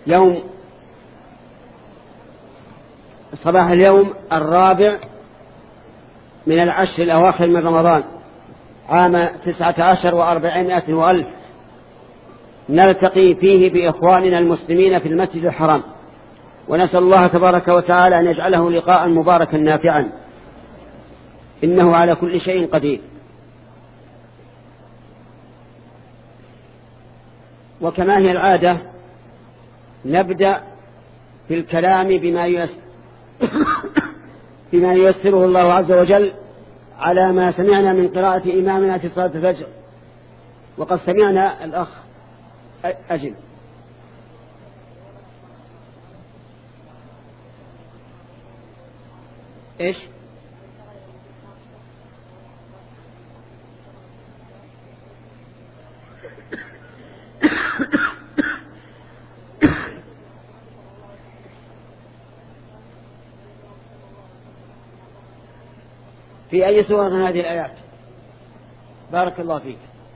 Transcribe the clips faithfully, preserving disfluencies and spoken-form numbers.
يوم صباح اليوم الرابع من العشر الأواخر من رمضان عام تسعة عشر وأربعمائة وألف، نلتقي فيه بإخواننا المسلمين في المسجد الحرام، ونسأل الله تبارك وتعالى أن يجعله لقاء مباركا نافعا، إنه على كل شيء قدير. وكما هي العادة نبدأ في الكلام بما ييسر بما ييسره الله عز وجل على ما سمعنا من قراءة إمامنا في صلاة الفجر. وقد سمعنا الأخ أجل إيش في أي سورة من هذه الآيات؟ بارك الله فيك.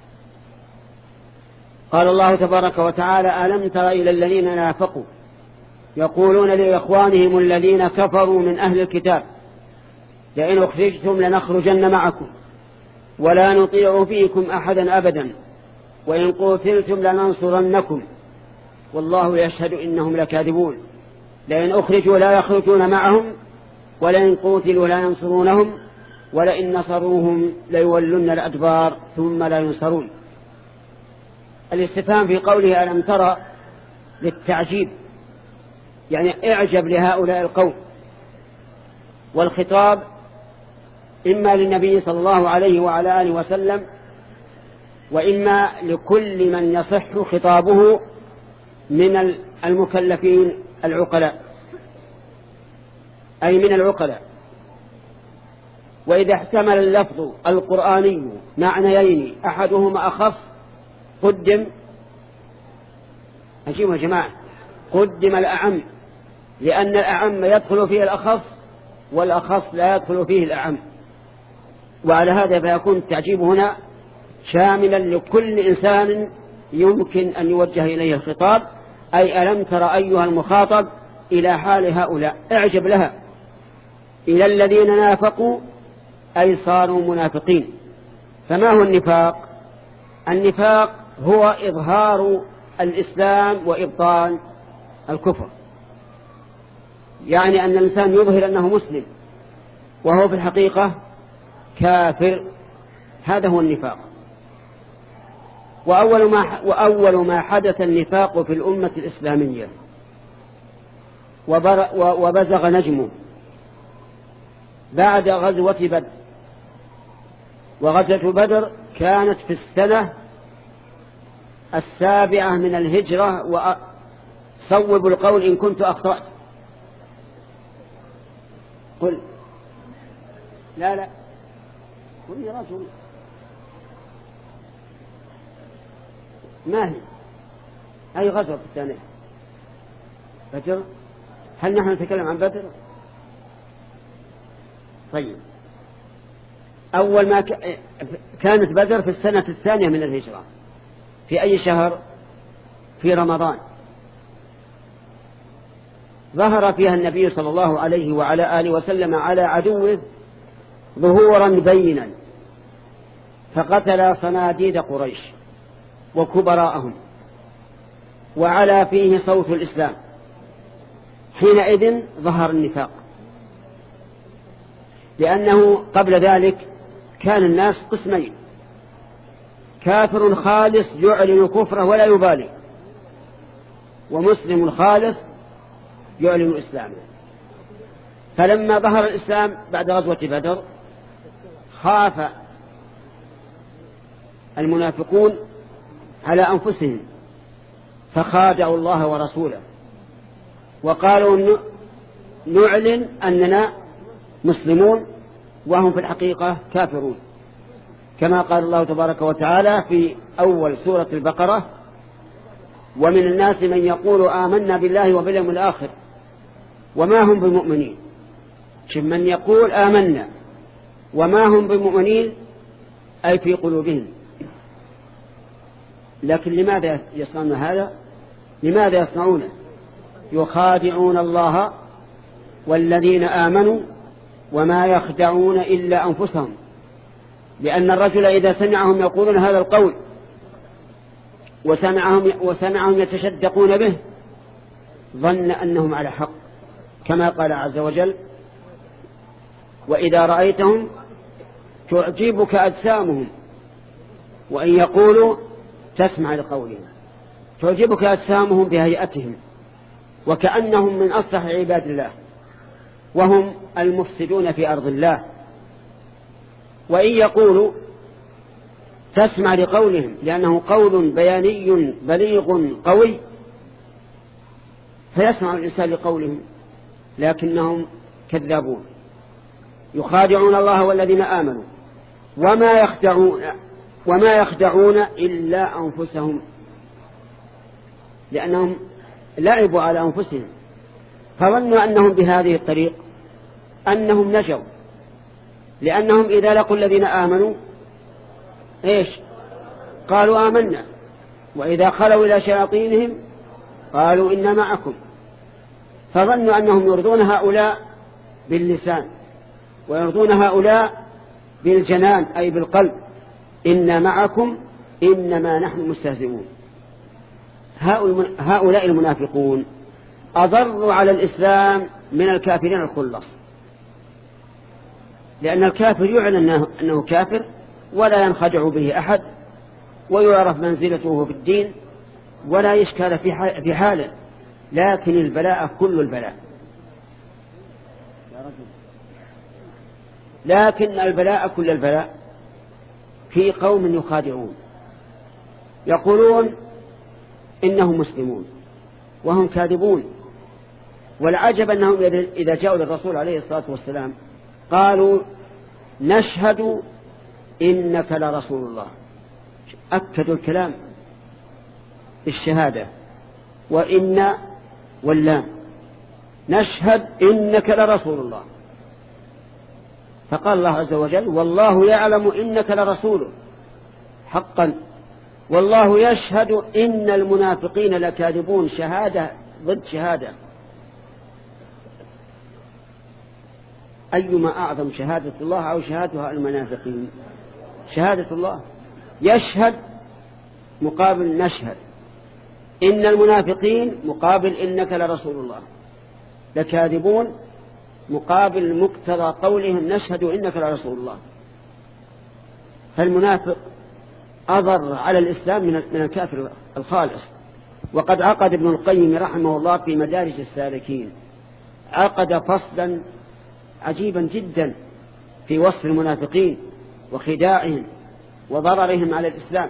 قال الله تبارك وتعالى: ألم تر إلى الذين نافقوا يقولون لإخوانهم الذين كفروا من أهل الكتاب لئن أخرجتم لنخرجن معكم ولا نطيع فيكم أحدا أبدا وإن قتلتم لننصرنكم والله يشهد إنهم لكاذبون لئن أخرجوا لا يخرجون معهم ولئن قتلوا لا ينصرونهم ولئن نصروهم ليولن الأدبار ثم لا ينصرون. الاستفهام في قوله ألم ترى للتعجيب، يعني اعجب لهؤلاء القوم، والخطاب إما للنبي صلى الله عليه وعلى آله وسلم وإما لكل من يصح خطابه من المكلفين العقلاء، أي من العقلاء. وإذا احتمل اللفظ القرآني معنيين أحدهما أخص قدم، أجيبوا يا جماعة، قدم الأعم، لأن الأعم يدخل فيه الأخص والأخص لا يدخل فيه الأعم. وعلى هذا فيكون التعجيب هنا شاملا لكل إنسان يمكن أن يوجه إليه الخطاب، أي ألم تر أيها المخاطب إلى حال هؤلاء، اعجب لها. إلى الذين نافقوا أي صاروا منافقين. فما هو النفاق؟ النفاق هو إظهار الإسلام وإبطان الكفر، يعني أن الإنسان يظهر أنه مسلم وهو في الحقيقة كافر، هذا هو النفاق. وأول ما, وأول ما حدث النفاق في الأمة الإسلامية وبزغ نجمه بعد غزوة بدر. وغزوة بدر كانت في السنة السابعة من الهجرة، وصوب القول إن كنت أخطأت. قل لا لا قل يا رجل ما هي أي غزوة في الثانية بدر؟ هل نحن نتكلم عن بدر؟ طيب، أول ما كانت بدر في السنة الثانية من الهجرة، في أي شهر؟ في رمضان. ظهر فيها النبي صلى الله عليه وعلى آله وسلم على عدوه ظهورا بينا، فقتل صناديد قريش وكبراءهم، وعلى فيه صوت الإسلام. حينئذ ظهر النفاق، لأنه قبل ذلك كان الناس قسمين: كافر خالص يعلن كفره ولا يبالي، ومسلم خالص يعلن إسلامه. فلما ظهر الإسلام بعد غزوة بدر خاف المنافقون على أنفسهم فخادعوا الله ورسوله وقالوا نعلن أننا مسلمون وهم في الحقيقة كافرون، كما قال الله تبارك وتعالى في أول سورة البقرة: ومن الناس من يقول آمنا بالله وباليوم الآخر وما هم بمؤمنين. من يقول آمنا وما هم بمؤمنين أي في قلوبهم. لكن لماذا يصنعون هذا؟ لماذا يصنعونه؟ يخادعون الله والذين آمنوا وما يخدعون إلا أنفسهم، لأن الرجل إذا سمعهم يقولون هذا القول وسمعهم, وسمعهم يتشدقون به ظن أنهم على حق، كما قال عز وجل: وإذا رأيتهم تعجبك أجسامهم وإن يقولوا تسمع لقولهم. تعجبك أجسامهم بهيئتهم وكأنهم من أصلح عباد الله وهم المفسدون في أرض الله، وإن يقولوا تسمع لقولهم لأنه قول بياني بليغ قوي فيسمع الإنسان لقولهم، لكنهم كذابون. يخادعون الله والذين آمنوا وما يخدعون وما يخدعون إلا أنفسهم، لأنهم لعبوا على أنفسهم فظنوا أنهم بهذه الطريق أنهم نجوا، لأنهم إذا لقوا الذين آمنوا إيش قالوا آمنا، وإذا خلوا إلى شياطينهم قالوا إنا معكم، فظنوا أنهم يرضون هؤلاء باللسان ويرضون هؤلاء بالجنان أي بالقلب، إنا معكم إنما نحن مستهزئون. هؤلاء المنافقون أضروا على الإسلام من الكافرين الخلص، لأن الكافر يعلن أنه كافر ولا ينخدع به أحد ويعرف منزلته في الدين ولا يشكال في حاله، لكن البلاء كل البلاء لكن البلاء كل البلاء في قوم يخادعون يقولون إنهم مسلمون وهم كاذبون. والعجب أنهم إذا جاءوا للرسول عليه الصلاة والسلام قالوا نشهد إنك لرسول الله، أكدوا الكلام الشهادة وإن واللام، نشهد إنك لرسول الله. فقال الله عز وجل والله يعلم إنك لرسوله حقا والله يشهد إن المنافقين لكاذبون، شهادة ضد شهادة. أيما أعظم شهادة الله أو شهادة المنافقين؟ شهادة الله. يشهد مقابل نشهد، إن المنافقين مقابل إنك لرسول الله، لكاذبون مقابل مقتضى قولهم نشهد إنك لرسول الله. فالمنافق أضر على الإسلام من الكافر الخالص. وقد عقد ابن القيم رحمه الله في مدارج السالكين عقد فصلا عجيبا جدا في وصف المنافقين وخداعهم وضررهم على الإسلام.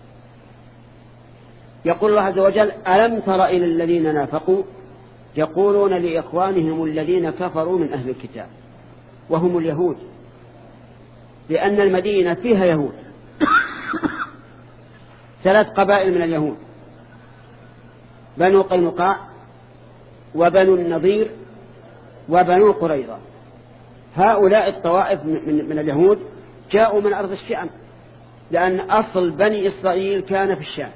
يقول الله عز وجل ألم تر إلى الذين نافقوا يقولون لإخوانهم الذين كفروا من أهل الكتاب وهم اليهود، لأن المدينة فيها يهود ثلاث قبائل من اليهود، بنو قينقاع وبنو النضير وبنو قريظة. هؤلاء الطوائف من, من اليهود جاءوا من أرض الشام، لأن أصل بني إسرائيل كان في الشام،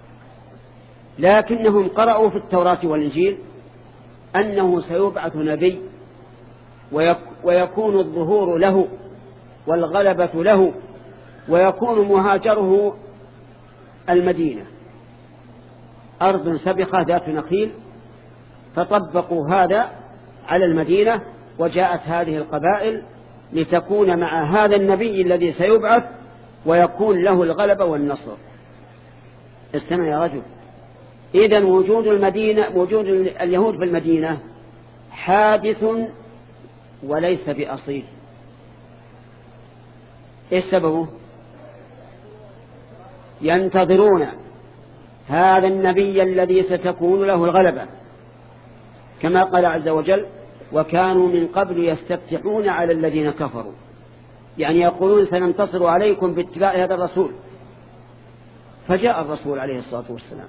لكنهم قرأوا في التوراة والإنجيل أنه سيبعث نبي ويكون الظهور له والغلبة له ويكون مهاجره المدينة، أرض سبخة ذات نخيل، فطبقوا هذا على المدينة وجاءت هذه القبائل لتكون مع هذا النبي الذي سيبعث ويكون له الغلبة والنصر. استمع يا رجل، إذن وجود المدينة وجود اليهود في المدينة حادث وليس بأصيل. إيش سببه؟ ينتظرون هذا النبي الذي ستكون له الغلبة، كما قال عز وجل وكانوا من قبل يستفتحون على الذين كفروا، يعني يقولون سننتصر عليكم باتباع هذا الرسول. فجاء الرسول عليه الصلاة والسلام،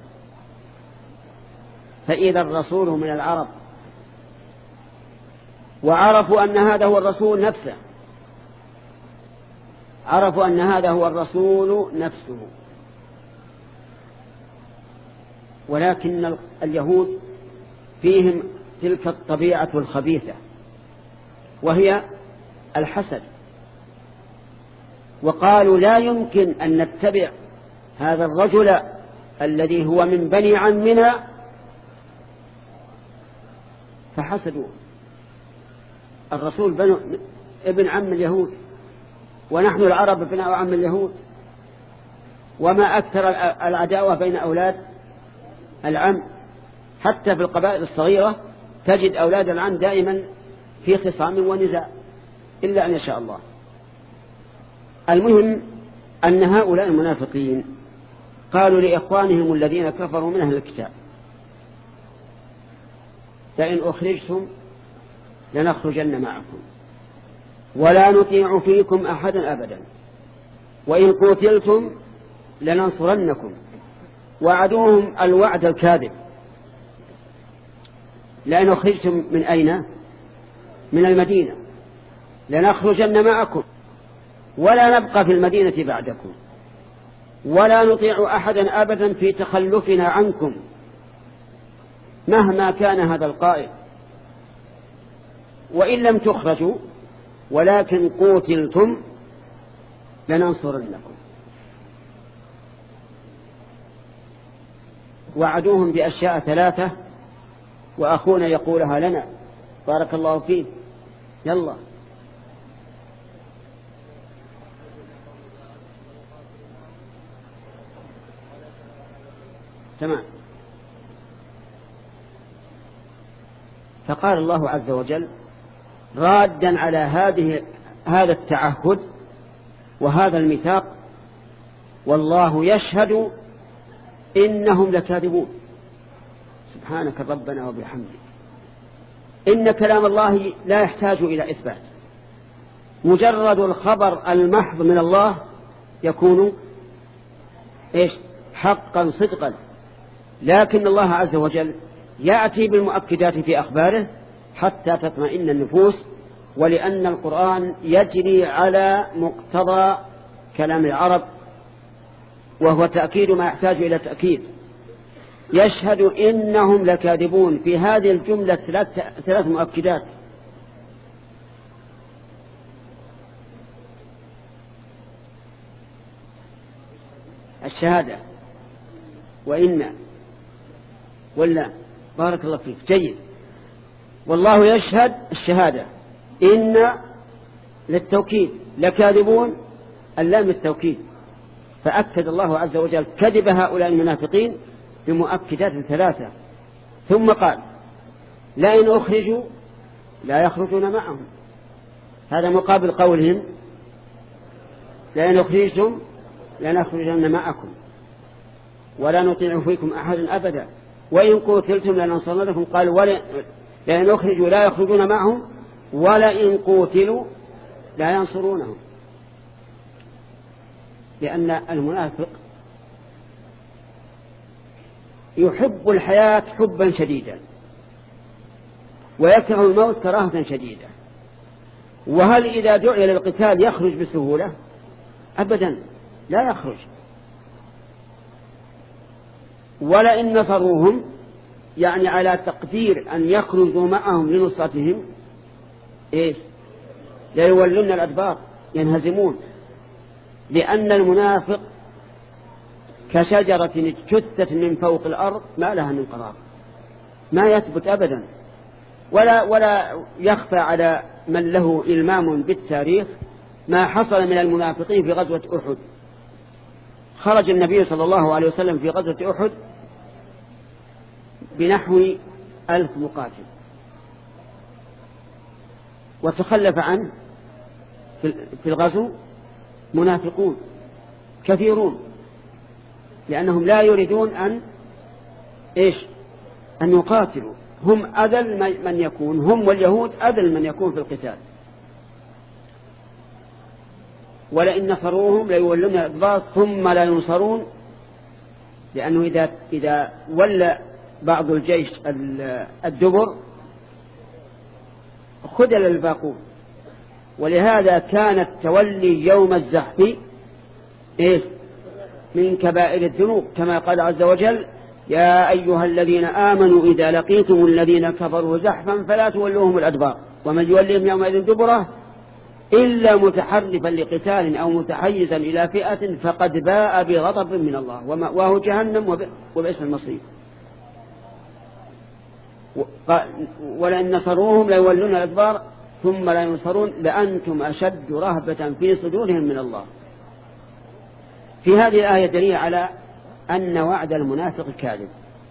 فإذا الرسول من العرب وعرفوا أن هذا هو الرسول نفسه، عرفوا أن هذا هو الرسول نفسه. ولكن اليهود فيهم تلك الطبيعة الخبيثة وهي الحسد، وقالوا لا يمكن أن نتبع هذا الرجل الذي هو من بني عمنا، فحسدوا. الرسول بنو ابن عم اليهود، ونحن العرب ابناء عم اليهود، وما أكثر العداوة بين أولاد العم، حتى في القبائل الصغيرة تجد أولاد العم دائما في خصام ونزاع إلا أن يشاء الله. المهم أن هؤلاء المنافقين قالوا لإخوانهم الذين كفروا من أهل الكتاب لئن أخرجتم لنخرجن معكم ولا نطيع فيكم أحدا أبدا وإن قتلتم لننصرنكم. وعدوهم الوعد الكاذب. لئن أخرجتم من أين؟ من المدينة لنخرجن معكم ولا نبقى في المدينة بعدكم ولا نطيع أحدا أبدا في تخلفنا عنكم مهما كان هذا القائل، وإن لم تخرجوا ولكن قتلتم لننصرنكم. وعدوهم بأشياء ثلاثة وأخونا يقولها لنا بارك الله فيه. يلا تمام. فقال الله عز وجل رادا على هذه هذا التعهد وهذا الميثاق والله يشهد إنهم لكاذبون. سبحانك ربنا وبحمدك. إن كلام الله لا يحتاج إلى إثبات، مجرد الخبر المحض من الله يكون إيش؟ حقا صدقا. لكن الله عز وجل يأتي بالمؤكدات في أخباره حتى تطمئن النفوس، ولأن القرآن يجري على مقتضى كلام العرب وهو تأكيد ما يحتاج إلى تأكيد. يشهد إنهم لكاذبون في هذه الجملة ثلاث, ثلاث مؤكدات. الشهادة وإن ولا بارك الله فيك جيد. والله يشهد الشهادة، إن للتوكيد، لكاذبون اللام التوكيد. فأكد الله عز وجل كذب هؤلاء المنافقين بمؤكدات ثلاثة. ثم قال لئن أخرجوا لا يخرجون معهم، هذا مقابل قولهم لئن أخرجتم لنخرجن معكم ولا نطيع فيكم أحدا أبدا وإن قتلتم لننصرنكم. قالوا لئن أخرجوا لا يخرجون معهم ولئن قتلوا لا ينصرونهم. لأن المنافق يحب الحياة حبا شديدا ويكره الموت كراهة شديدة. وهل إذا دعي للقتال يخرج بسهولة؟ أبدا لا يخرج. ولئن نصروهم يعني على تقدير أن يخرجوا معهم لنصرتهم إيش؟ لا يولون الأدبار ينهزمون. لأن المنافق كشجرة اجتثت من فوق الأرض ما لها من قرار، ما يثبت أبدا. ولا, ولا يخفى على من له إلمام بالتاريخ ما حصل من المنافقين في غزوة أحد. خرج النبي صلى الله عليه وسلم في غزوة أحد بنحو ألف مقاتل، وتخلف عنه في الغزو منافقون كثيرون، لأنهم لا يريدون أن إيش؟ أن يقاتلوا. هم أذل من يكون، هم واليهود أذل من يكون في القتال. ولئن نصروهم ليولون الأدبار ثم لا ينصرون، لأنه إذا, إذا ولى بعض الجيش الدبر خذل الباقون. ولهذا كان التولي يوم الزحف إيه؟ من كبائر الذنوب، كما قال عز وجل يا أيها الذين آمنوا إذا لقيتم الذين كفروا زحفا فلا تولوهم الأدبار ومن يوليهم يومئذ دبره إلا متحرفا لقتال أو متحيزا إلى فئة فقد باء بغضب من الله ومأواه جهنم وبئس المصير. ولئن نصروهم ليولون الأدبار ثم لا ينصرون لأنتم أشد رهبة في صدورهم من الله. في هذه الآية دليل على أن وعد المنافق كاذب،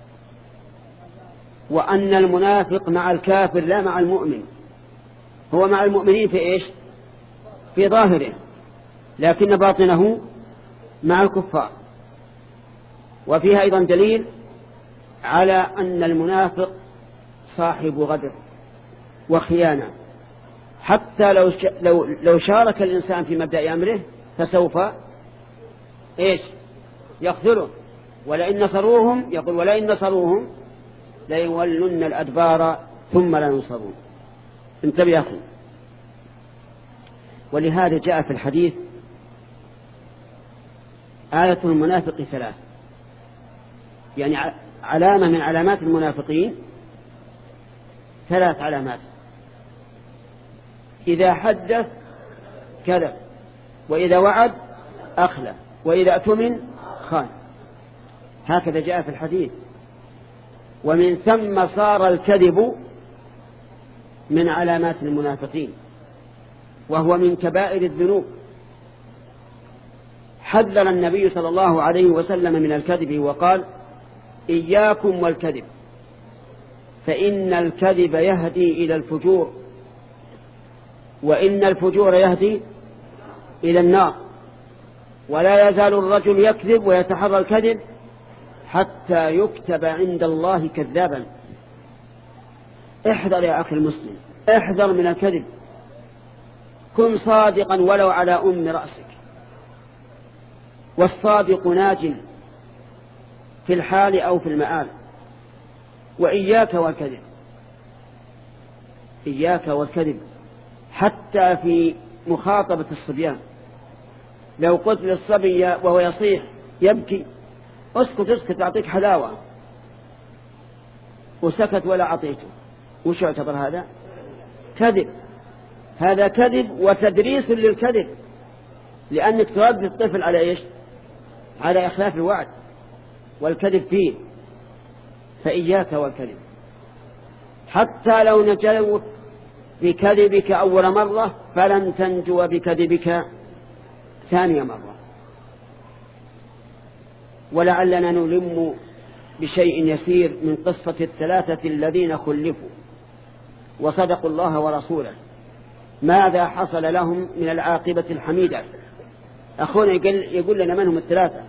وأن المنافق مع الكافر لا مع المؤمن، هو مع المؤمنين في إيش؟ في ظاهره، لكن باطنه مع الكفار. وفيها أيضا دليل على أن المنافق صاحب غدر وخيانة، حتى لو لو لو شارك الإنسان في مبدأ أمره فسوف إيش؟ يخذله. ولئن نصروهم يقول ولئن نصروهم ليولن الأدبار ثم لا ينصرون. انتبه يا أخي. ولهذا جاء في الحديث آية المنافق ثلاث، يعني علامة من علامات المنافقين ثلاث علامات: إذا حدث كذب، وإذا وعد أخلف، وإذا أؤتمن خان. هكذا جاء في الحديث. ومن ثم صار الكذب من علامات المنافقين، وهو من كبائر الذنوب. حذر النبي صلى الله عليه وسلم من الكذب وقال: إياكم والكذب فإن الكذب يهدي إلى الفجور، وإن الفجور يهدي إلى النار، ولا يزال الرجل يكذب ويتحرى الكذب حتى يكتب عند الله كذابا. احذر يا أخي المسلم، احذر من الكذب. كن صادقا ولو على أم رأسك، والصادق ناج في الحال أو في المآل. وإياك والكذب، إياك والكذب حتى في مخاطبة الصبيان. لو قلت للصبي وهو يصيح يبكي: اسكت اسكت أعطيك حلاوة، وسكت ولا أعطيته، وش يعتبر هذا؟ كذب. هذا كذب وتدريس للكذب، لأنك تربي الطفل على إيش؟ على إخلاف الوعد والكذب فيه. فإياك والكذب. حتى لو نجوت بكذبك أول مرة فلن تنجو بكذبك ثانية مرة. ولعلنا نلم بشيء يسير من قصة الثلاثة الذين خلفوا وصدقوا الله ورسوله، ماذا حصل لهم من العاقبة الحميدة. أخونا يقول لنا من هم الثلاثة؟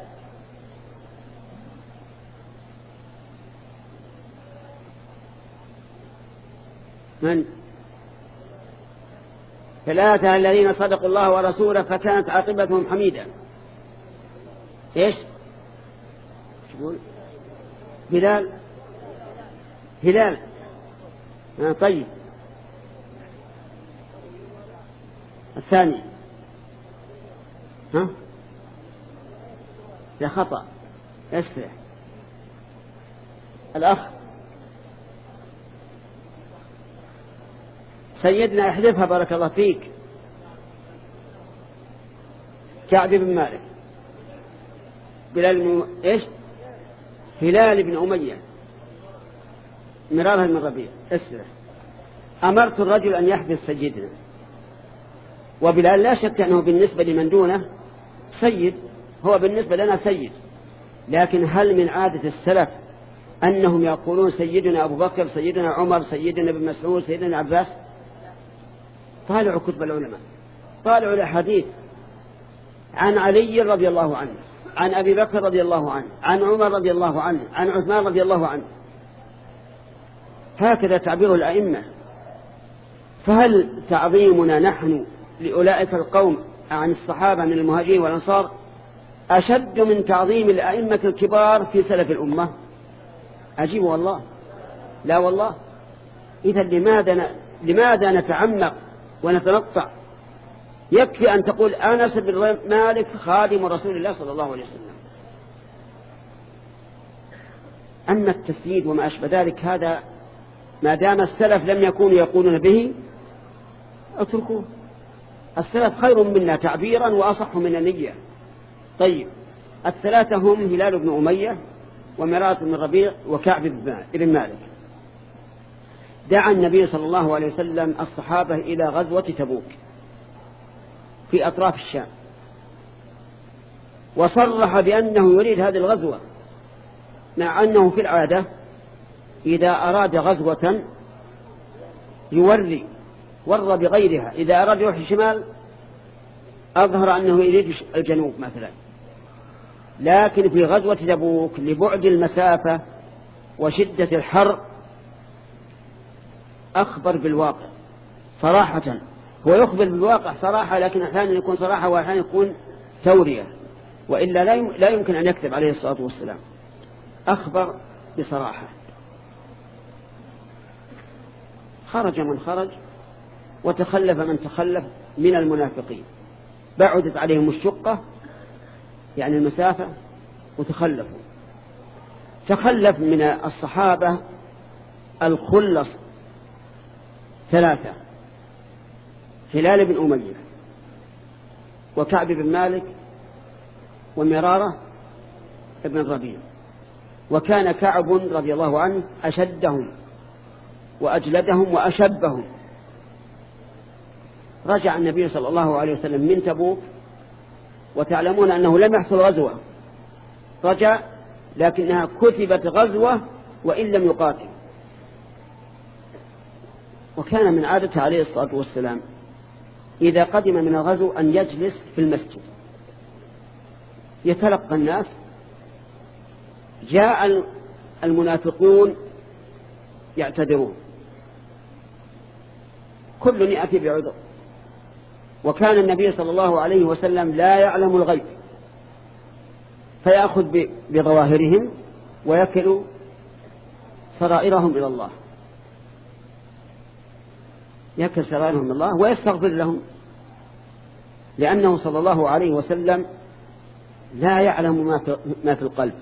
من؟ ثلاثة الذين صدقوا الله ورسوله فكانت عاقبتهم حميدة. إيش؟ يقول هلال هلال آه طيب. الثاني ها يا خطأ اسرع. الأخ سيدنا احذفها بارك الله فيك. كعب بن مالك. بلال بن ايش؟ هلال بن أمية. مرارها من ربيع. اسرع. أمرت الرجل أن يحذف سيدنا، وبلال لا شك أنه بالنسبة لمن دونه سيد، هو بالنسبة لنا سيد، لكن هل من عادة السلف أنهم يقولون سيدنا أبو بكر، سيدنا عمر، سيدنا ابن مسعود، سيدنا عباس؟ طالعوا كتب العلماء، طالعوا الأحاديث عن علي رضي الله عنه، عن أبي بكر رضي الله عنه، عن عمر رضي الله عنه، عن عثمان رضي الله عنه. هكذا تعبير الأئمة. فهل تعظيمنا نحن لأولئك القوم عن الصحابة من المهاجرين والأنصار أشد من تعظيم الأئمة الكبار في سلف الأمة؟ عجيب والله. لا والله. إذا لماذا لماذا نتعمق ونتنطع؟ يكفي أن تقول أنس بن مالك خادم رسول الله صلى الله عليه وسلم. أن التسديد وما أشبه ذلك هذا ما دام السلف لم يكونوا يقولون به اتركوه. السلف خير منا تعبيرا وأصح من النية. طيب، الثلاثة هم هلال بن أمية ومرارة بن الربيع وكعب بن مالك. دعا النبي صلى الله عليه وسلم الصحابة إلى غزوة تبوك في أطراف الشام، وصرح بأنه يريد هذه الغزوة، مع أنه في العادة إذا أراد غزوة يوري ور بغيرها. إذا أراد يروح الشمال أظهر أنه يريد الجنوب مثلا، لكن في غزوة تبوك لبعد المسافة وشدة الحر أخبر بالواقع صراحة. هو يخبر بالواقع صراحة، لكن أحيانا يكون صراحة وأحيانا يكون تورية، وإلا لا يمكن أن يكذب عليه الصلاة والسلام. أخبر بصراحة. خرج من خرج وتخلف من تخلف من المنافقين، بعدت عليهم الشقة يعني المسافة وتخلفوا. تخلف من الصحابة الخلص ثلاثة: هلال بن أمية وكعب بن مالك ومرارة بن الربيع. وكان كعب رضي الله عنه أشدهم وأجلدهم وأشبهم. رجع النبي صلى الله عليه وسلم من تبوك، وتعلمون أنه لم يحصل غزوة، رجع لكنها كتبت غزوة وإن لم يقاتل. وكان من عادته عليه الصلاة والسلام إذا قدم من الغزو أن يجلس في المسجد يتلقى الناس. جاء المنافقون يعتذرون، كل يأتي بعذر، وكان النبي صلى الله عليه وسلم لا يعلم الغيب، فيأخذ بظواهرهم ويكل سرائرهم إلى الله، يكل سرائرهم إلى الله ويستغفر لهم، لأنه صلى الله عليه وسلم لا يعلم ما في القلب.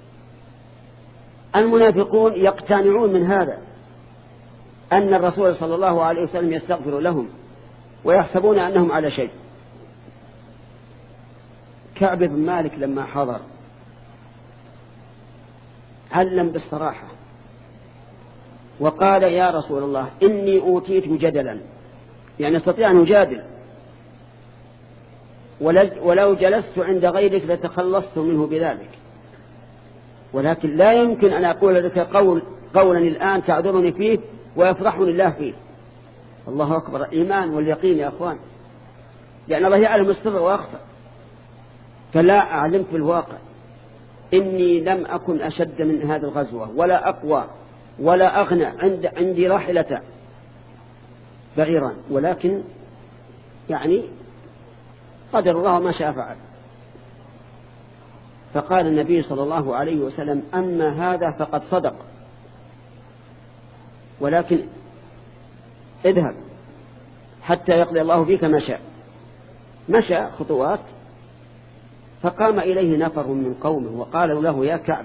المنافقون يقتنعون من هذا أن الرسول صلى الله عليه وسلم يستغفر لهم ويحسبون أنهم على شيء. كعب بن مالك لما حضر علم بالصراحة وقال: يا رسول الله إني أوتيت جدلا، يعني استطيع أن أجادل، ولو جلست عند غيرك لتخلصت منه بذلك، ولكن لا يمكن أن أقول لك قول قولا الآن تعذرني فيه ويفرحني الله فيه. الله أكبر، الإيمان واليقين يا أخوان، لأن الله يعلم السر وأخفى. فلا أعلم في الواقع إني لم أكن أشد من هذه الغزوة ولا أقوى ولا أغنى، عند عندي راحلة بعيرا، ولكن يعني قدر الله ما شاء فعل. فقال النبي صلى الله عليه وسلم: أما هذا فقد صدق، ولكن اذهب حتى يقضي الله فيك ما شاء. مشى خطوات فقام إليه نفر من قومه وقالوا له: يا كعب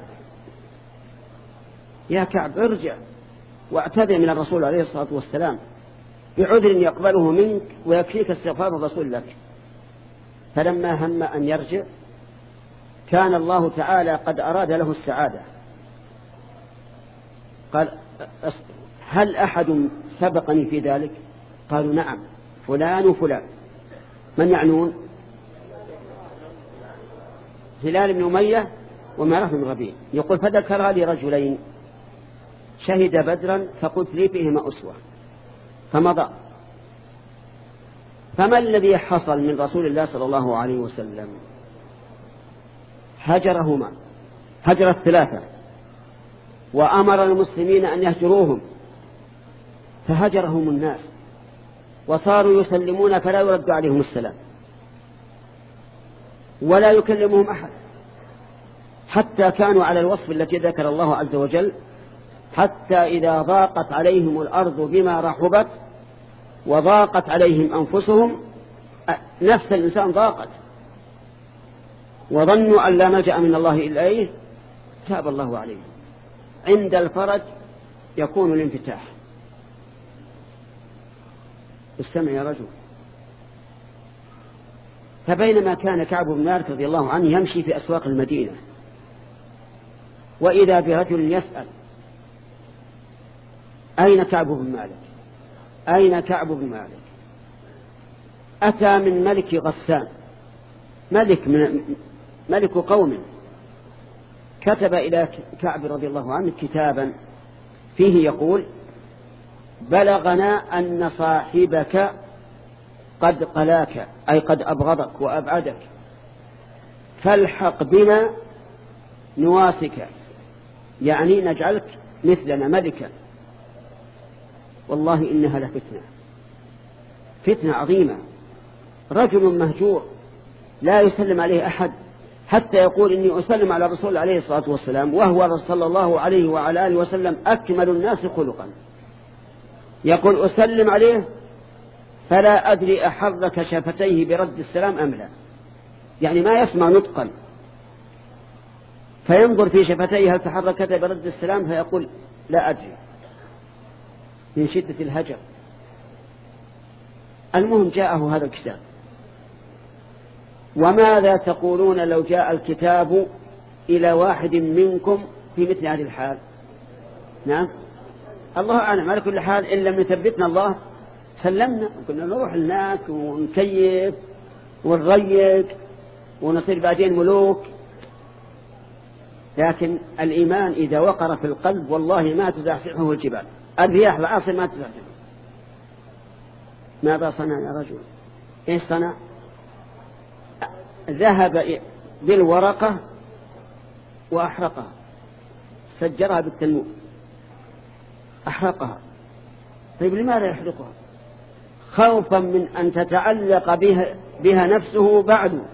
يا كعب ارجع واعتذر من الرسول عليه الصلاة والسلام بعذر يقبله منك ويكفيك استغفار الرسول لك. فلما هم أن يرجع كان الله تعالى قد أراد له السعادة. قال: هل أحد سبقني في ذلك؟ قالوا: نعم، فلان وفلان. من يعنون؟ هلال بن أمية ومرارة بن الربيع. يقول: فذكر لي رجلين شهد بدرا فقلت لي فيهما أسوة، فمضى. فما الذي حصل من رسول الله صلى الله عليه وسلم؟ هجرهما، هجر الثلاثة، وأمر المسلمين أن يهجروهم، فهجرهم الناس وصاروا يسلمون فلا يرد عليهم السلام ولا يكلمهم أحد، حتى كانوا على الوصف التي ذكر الله عز وجل: حتى إذا ضاقت عليهم الأرض بما رحبت وضاقت عليهم أنفسهم، نفس الإنسان ضاقت، وظنوا أن لا ملجأ من الله إلا إليه، تاب الله عليهم. عند الفرج يكون الانفتاح. استمع يا رجل. فبينما كان كعب بن مالك رضي الله عنه يمشي في أسواق المدينة، وإذا برجل يسأل: أين كعب بن مالك؟ أين كعب بن مالك؟ أتى من ملك غسان، ملك من ملك قوم، كتب إلى كعب رضي الله عنه كتابا فيه يقول: بلغنا أن صاحبك قد قلاك، أي قد أبغضك وأبعدك، فالحق بنا نواسك، يعني نجعلك مثلنا ملكا. والله إنها لفتنة، فتنة عظيمة. رجل مهجور لا يسلم عليه أحد، حتى يقول: إني أسلم على الرسول عليه الصلاة والسلام، وهو صلى الله عليه وعلى آله وسلم أكمل الناس خلقا، يقول أسلم عليه فلا أدري أحرك شفتيه برد السلام أم لا، يعني ما يسمع نطقا، فينظر في شفتيه هل تحركت برد السلام، فيقول لا أدري، من شدة الهجر. المهم جاءه هذا الكتاب. وماذا تقولون لو جاء الكتاب إلى واحد منكم في مثل هذه الحال؟ نعم، الله أعلم. على كل حال إن لم يثبتنا الله سلمنا، وكنا نروح هناك ونكيف ونريق ونصير بعدين ملوك. لكن الإيمان إذا وقر في القلب والله ما تزحزحه الجبال، الرياح العاصفة ما تزحزحه. ماذا صنع يا رجل؟ إيش صنع؟ ذهب بالورقة وأحرقها، سجرها بالتنور أحرقها. طيب لماذا يحرقها؟ خوفا من أن تتعلق بها, بها نفسه بعد،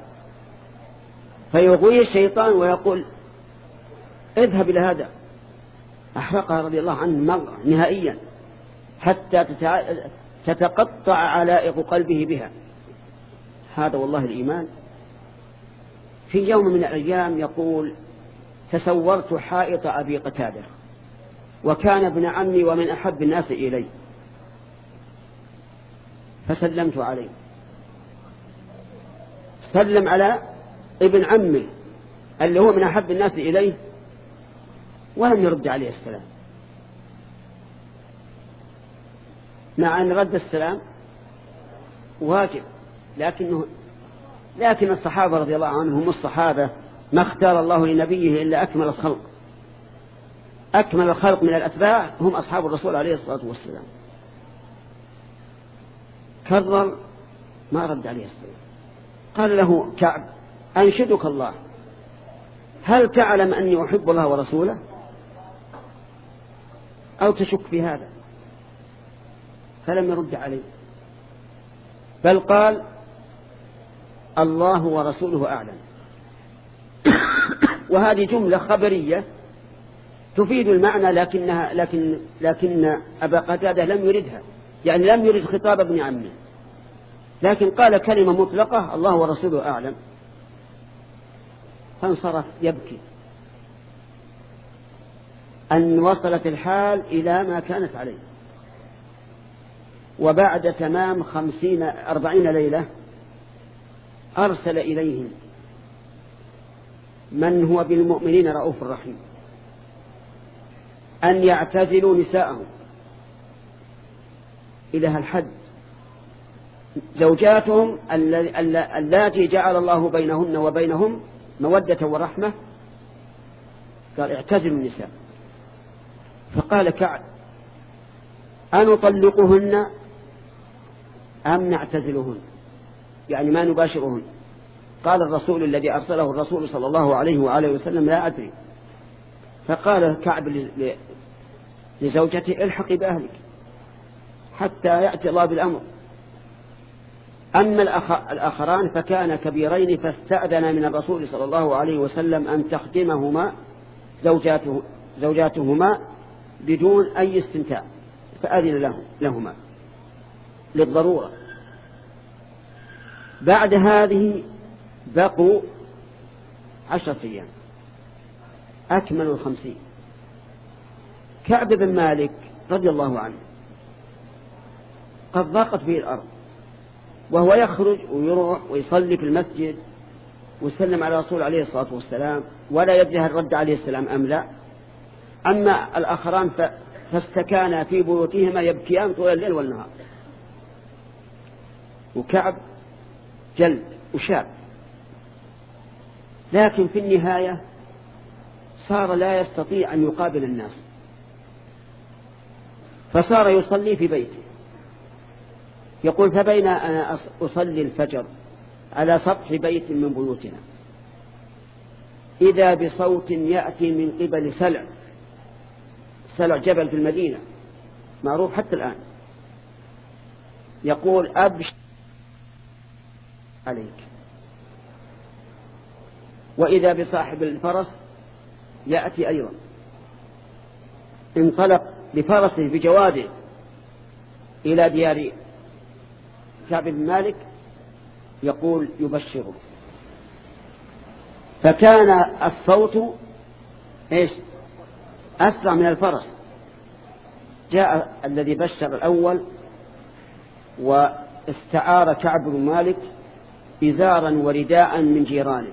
فيغوي الشيطان ويقول اذهب إلى هذا. أحرقها رضي الله عنه نهائيا حتى تتقطع علائق قلبه بها. هذا والله الإيمان. في يوم من الأيام يقول: تسورت حائط أبي قتادة، وكان ابن عمي ومن أحب الناس إلي، فسلمت عليه. سلم على ابن عمي اللي هو من أحب الناس إليه، ولم يرد عليه السلام، مع أن رد السلام واجب. لكنه لكن الصحابة رضي الله عنهم هم الصحابة ما اختار الله لنبيه إلا أكمل الخلق. أكمل الخلق من الأتباع هم أصحاب الرسول عليه الصلاة والسلام. كرر ما رد عليه السلام. قال له كعب: أنشدك الله، هل تعلم أني أحب الله ورسوله أو تشك في هذا؟ فلم يرد عليه، بل قال: الله ورسوله أعلم. وهذه جملة خبرية تفيد المعنى، لكنها لكن لكن أبا قتادة لم يردها، يعني لم يرد خطاب ابن عمه، لكن قال كلمة مطلقة: الله ورسوله أعلم. فانصرف يبكي أن وصلت الحال إلى ما كانت عليه. وبعد تمام خمسين أربعين ليلة أرسل إليهم من هو بالمؤمنين رؤوف رحيم أن يعتزلوا نساءهم إلى الحد، زوجاتهم اللاتي جعل الله بينهن وبينهم مودة ورحمة، قال اعتزلوا النساء. فقال كعب: أنطلقهن أم نعتزلهن، يعني ما نباشرهن؟ قال الرسول الذي أرسله الرسول صلى الله عليه وآله وسلم: لا أدري. فقال كعب لزوجته: الحقي بأهلك حتى يأتي الله بالأمر. أما الآخران فكان كبيرين، فاستأذن من الرسول صلى الله عليه وسلم أن تخدمهما زوجاته زوجاتهما بدون أي استمتاع، فأذن له لهما للضرورة. بعد هذه بقوا عشرة أيام، أكملوا الخمسين، كعب بن مالك رضي الله عنه قد ضاقت به الأرض، وهو يخرج ويروح ويصلي في المسجد ويسلم على رسول عليه الصلاة والسلام ولا يدري هل رد عليه السلام أم لا. أما الآخران فاستكانا في بيوتهما يبكيان طول الليل والنهار، وكعب جلد وشاب، لكن في النهاية صار لا يستطيع أن يقابل الناس، فصار يصلي في بيته. يقول فبين أنا أصلي الفجر على سطح بيت من بيوتنا إذا بصوت يأتي من قبل سلع، سلع جبل في المدينة معروف حتى الآن، يقول أبشر عليك. وإذا بصاحب الفرس يأتي أيضا، انطلق بفرسه بجواده إلى ديار كعب بن مالك يقول يبشره، فكان الصوت إيش أسرع من الفرس. جاء الذي بشر الأول واستعار كعب بن مالك إزارا ورداء من جيرانه،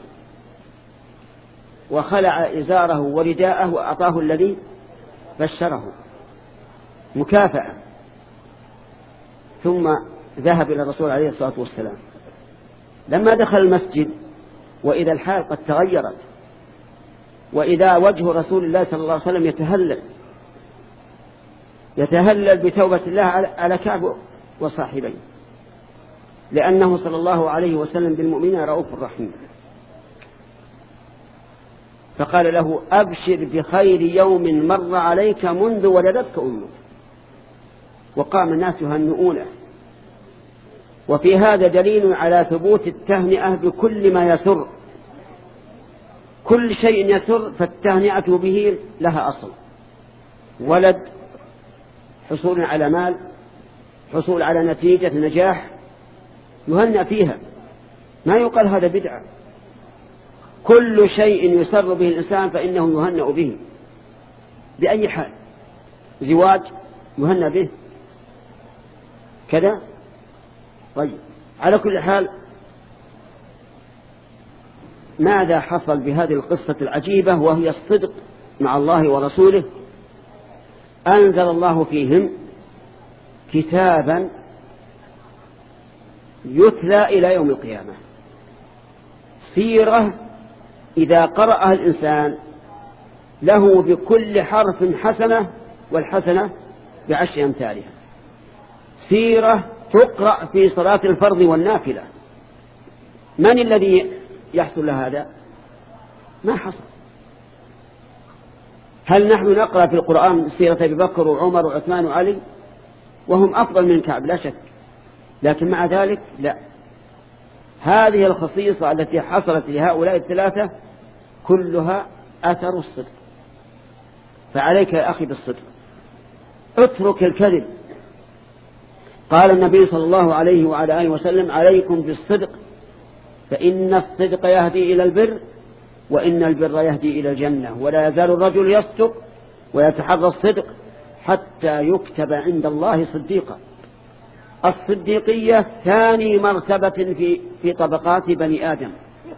وخلع إزاره ورداءه وأعطاه الذي بشره مكافأة، ثم ذهب إلى الرسول عليه الصلاة والسلام. لما دخل المسجد وإذا الحال قد تغيرت، وإذا وجه رسول الله صلى الله عليه وسلم يتهلل يتهلل بتوبة الله على كعب وصاحبيه، لأنه صلى الله عليه وسلم بالمؤمنين رؤوف رحيم. فقال له أبشر بخير يوم مر عليك منذ ولدتك أمك. وقام الناس يهنئونه. وفي هذا دليل على ثبوت التهنئة بكل ما يسر، كل شيء يسر فالتهنئة به لها أصل، ولد، حصول على مال، حصول على نتيجة نجاح يهنئ فيها، ما يقال هذا بدعة. كل شيء يسر به الإنسان فإنه يهنئ به بأي حال. زواج يهنئ به كذا. طيب، على كل حال ماذا حصل بهذه القصة العجيبة وهي الصدق مع الله ورسوله؟ أنزل الله فيهم كتابا يتلى إلى يوم القيامة، سيرة إذا قرأها الإنسان له بكل حرف حسنة، والحسنة بعشر أمثالها. سيرة تقرأ في صلاة الفرض والنافلة. من الذي يحصل له هذا؟ ما حصل. هل نحن نقرأ في القرآن سيرة أبي بكر وعمر وعثمان وعلي وهم أفضل من كعب؟ لا شك، لكن مع ذلك لا. هذه الخصيصة التي حصلت لهؤلاء الثلاثة كلها أثر الصدق. فعليك يا أخي بالصدق، اترك الكذب. قال النبي صلى الله عليه وعلى آله وسلم عليكم بالصدق فإن الصدق يهدي إلى البر وإن البر يهدي إلى الجنة، ولا يزال الرجل يصدق ويتحرى الصدق حتى يكتب عند الله صديقا. الصديقية ثاني مرتبة في في طبقات بني آدم،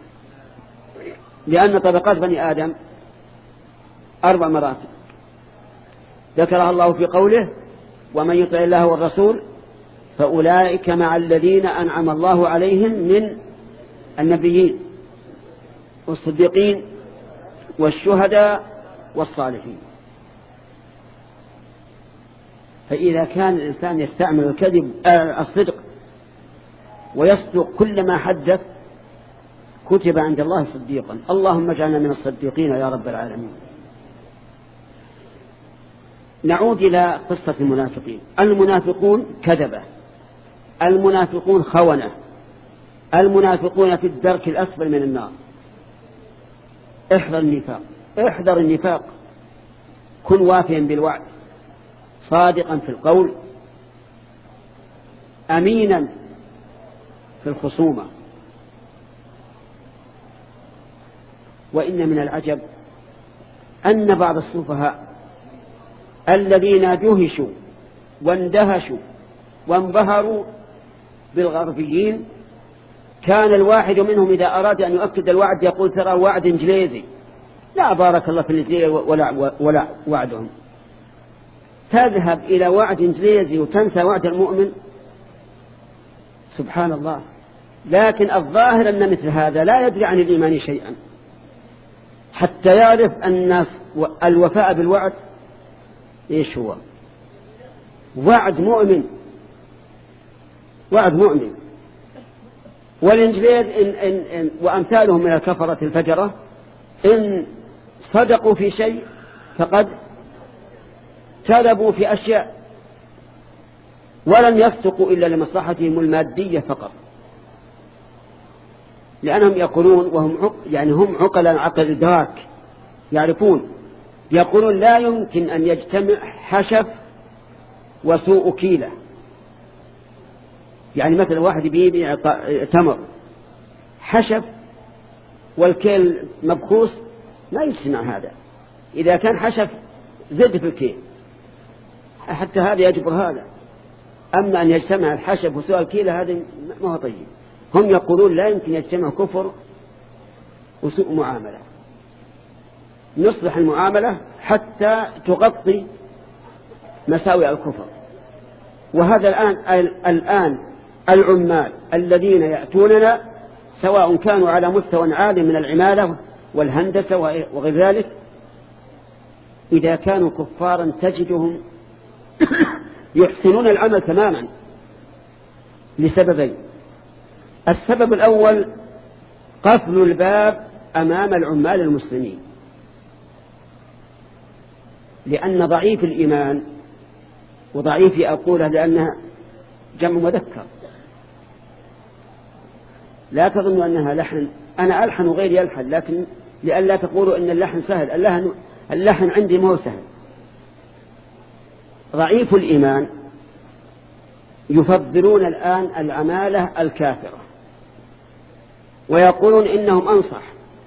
لأن طبقات بني آدم أربع مراتب ذكرها الله في قوله ومن يطع الله والرسول فأولئك مع الذين أنعم الله عليهم من النبيين والصديقين والشهداء والصالحين. فإذا كان الإنسان يستعمل الكذب آه الصدق ويصدق كل ما حدث كتب عند الله صديقا. اللهم اجعلنا من الصديقين يا رب العالمين. نعود إلى قصة المنافقين. المنافقون كذبة، المنافقون خونة، المنافقون في الدرك الأسفل من النار. احذر النفاق، احذر النفاق. كن وافيا بالوعد، صادقا في القول، أمينا في الخصومة. وإن من العجب أن بعض السفهاء الذين دهشوا واندهشوا وانبهروا بالغربيين، كان الواحد منهم إذا أراد أن يؤكد الوعد يقول ترى وعد إنجليزي، لا بارك الله في الإنجليز ولا, ولا وعدهم. تذهب إلى وعد إنجليزي وتنسى وعد المؤمن، سبحان الله. لكن الظاهر أن مثل هذا لا يدري عن الإيمان شيئا، حتى يعرف أن الوفاء بالوعد إيش هو؟ وعد مؤمن، وعد مؤمن. والإنجليز إن إن إن وأمثالهم من الكفرة الفجرة إن صدقوا في شيء فقد كذبوا في أشياء، ولم يصدقوا إلا لمصلحتهم المادية فقط، لأنهم يقولون وهم يعني هم عقلا عقل دراك يعرفون، يقولون لا يمكن أن يجتمع حشف وسوء كيلة. يعني مثلا واحد بيبيع تمر حشف والكيل مبخوس، لا يجتمع هذا. إذا كان حشف زد في الكيل، حتى هذا يجبر هذا. أما أن يجتمع الحشف وسوء الكيلة هذا ما هو طيب. هم يقولون لا يمكن يجتمع كفر وسوء معاملة، نصلح المعاملة حتى تغطي مساوئ الكفر. وهذا الآن الآن العمال الذين يأتوننا سواء كانوا على مستوى عالي من العمالة والهندسة وغير ذلك، إذا كانوا كفارا تجدهم يحسنون العمل تماما لسببين. السبب الأول قفل الباب أمام العمال المسلمين، لأن ضعيف الإيمان، وضعيف أقولها لأنها جمع مذكر، لا تظنوا أنها لحن، أنا ألحن وغيري يلحن، لكن لئلا تقولوا إن اللحن سهل، اللحن, اللحن عندي مو سهل. ضعيف الإيمان يفضلون الآن العمالة الكافرة ويقولون إنهم أنصح،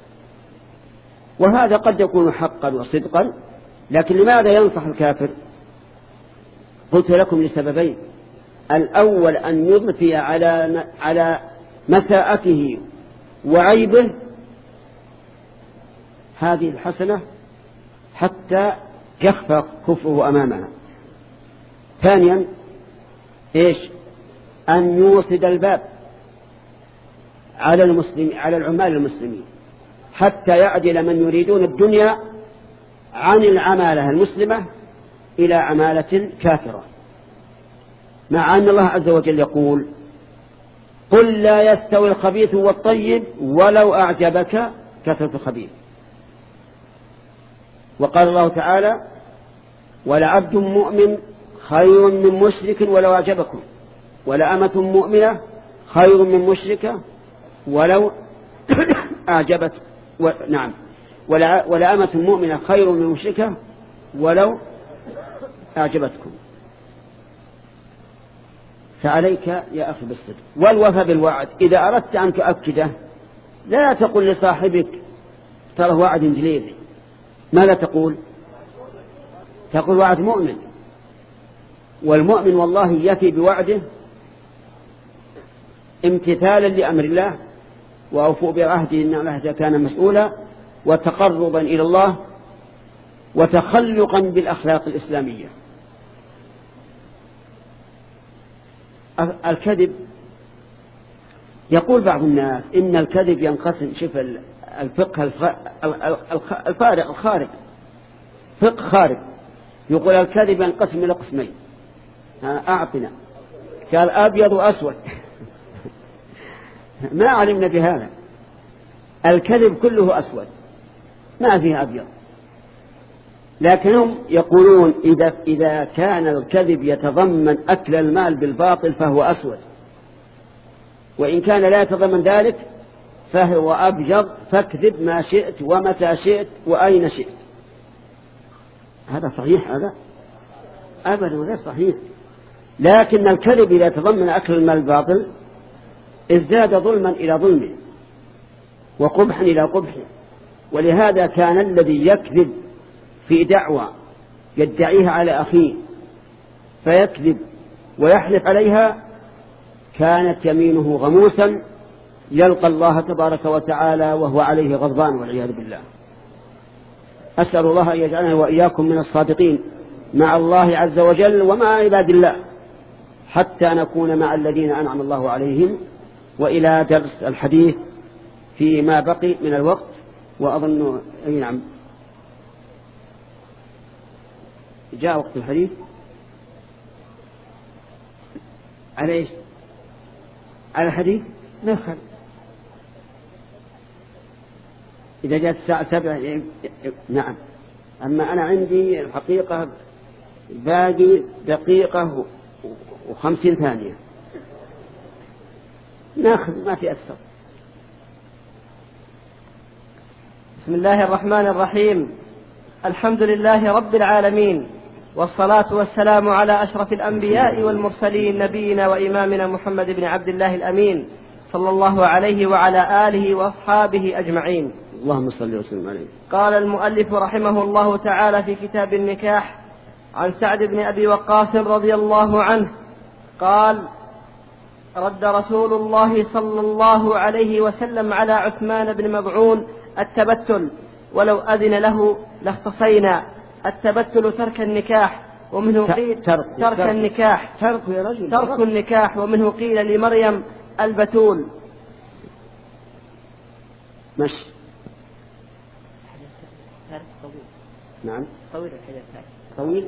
وهذا قد يكون حقا وصدقا، لكن لماذا ينصح الكافر؟ قلت لكم لسببين. الأول أن يضفي على على مساءته وعيبه هذه الحسنة حتى يخفى كفره أمامها. ثانيا إيش؟ أن يوصد الباب على المسلم على العمال المسلمين حتى يعدل من يريدون الدنيا عن العمالة المسلمة إلى عمالة كافرة، مع أن الله عز وجل يقول قل لا يستوي الخبيث والطيب ولو أعجبك كثرة الخبيث. وقال الله تعالى ولعبد مؤمن خير من مشرك ولو أعجبكم، ولأمة مؤمنة خير من مشركة ولو أعجبت و... نعم ولا... ولأمة مؤمنة خير من مشركة ولو أعجبتكم. فعليك يا أخي بالصدق والوفاء بالوعد. إذا أردت أن تؤكده لا تقل لصاحبك ترى وعد إنجليزي، ماذا تقول؟ تقول وعد مؤمن، والمؤمن والله يفي بوعده امتثالا لأمر الله وأوفوا بعهده إن الله كان مسؤولا، وتقربا إلى الله وتخلقا بالأخلاق الإسلامية. الكذب يقول بعض الناس إن الكذب ينقسم، شوف الفقه الفارق الخارج، فقه خارج، يقول الكذب ينقسم إلى قسمين. أعطنا قال أبيض وأسود ما علمنا بهذا، الكذب كله أسود ما فيه أبيض. لكنهم يقولون إذا, إذا كان الكذب يتضمن أكل المال بالباطل فهو أسود، وإن كان لا يتضمن ذلك فهو أبيض، فاكذب ما شئت ومتى شئت وأين شئت. هذا صحيح؟ هذا أبدا غير صحيح. لكن الكذب إذا تضمن أكل المال بالباطل ازداد ظلما إلى ظلمه وقبحا إلى قبحه. ولهذا كان الذي يكذب في دعوى يدعيها على أخيه فيكذب ويحلف عليها كانت يمينه غموسا يلقى الله تبارك وتعالى وهو عليه غضبان والعياذ بالله. أسأل الله أن يجعلنا وإياكم من الصادقين مع الله عز وجل ومع عباد الله حتى نكون مع الذين أنعم الله عليهم. وإلى درس الحديث فيما بقي من الوقت، وأظن أي نعم جاء وقت الحديث على إيش؟ على الحديث لا خير. إذا جاءت الساعة سبعة نعم. أما أنا عندي الحقيقة باقي دقيقة وخمسين ثانية ناخذ ما في أكثر. بسم الله الرحمن الرحيم. الحمد لله رب العالمين، والصلاة والسلام على أشرف الأنبياء والمرسلين نبينا وإمامنا محمد بن عبد الله الأمين صلى الله عليه وعلى آله وأصحابه أجمعين. اللهم صل وسلم عليه. قال المؤلف رحمه الله تعالى في كتاب النكاح عن سعد بن أبي وقاص رضي الله عنه قال: رد رسول الله صلى الله عليه وسلم على عثمان بن مظعون التبتل، ولو أذن له لاختصينا. التبتل ترك النكاح، ومنه قيل ترك, ترك النكاح ترك, يا رجل ترك النكاح ومنه قيل لمريم البتول. مش نعم طويل الحديث طويل.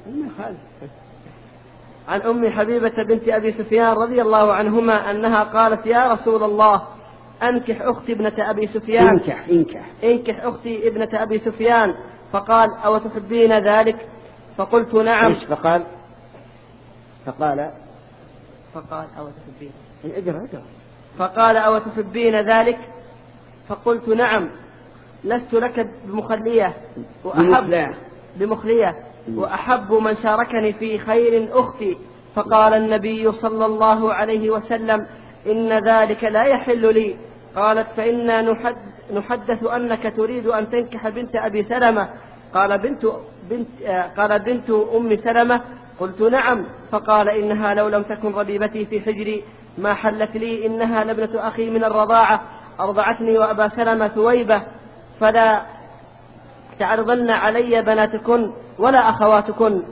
عن أم حبيبة بنت أبي سفيان رضي الله عنهما أنها قالت: يا رسول الله، أنكح أختي ابنة أبي سفيان انكح انكح انكح أختي ابنة أبي سفيان. فقال: أو تحبين ذلك؟ فقلت: نعم. ايش فقال؟ فقال فقال أو تحبين اجرى اجرى فقال: أو تحبين ذلك؟ فقلت: نعم. لست لك بمخلية وأحب بمخلية وأحب من شاركني في خير أختي. فقال النبي صلى الله عليه وسلم: إن ذلك لا يحل لي. قالت: فإنا نحد نحدث أنك تريد أن تنكح بنت أبي سلمة. قال: بنت, بنت, قال بنت أم سلمة. قلت: نعم. فقال: إنها لو لم تكن ربيبتي في حجري ما حلت لي، إنها لابنة أخي من الرضاعة، أرضعتني وأبا سلمة ثويبة، فلا تعرضن علي بناتكن ولا أخواتكن.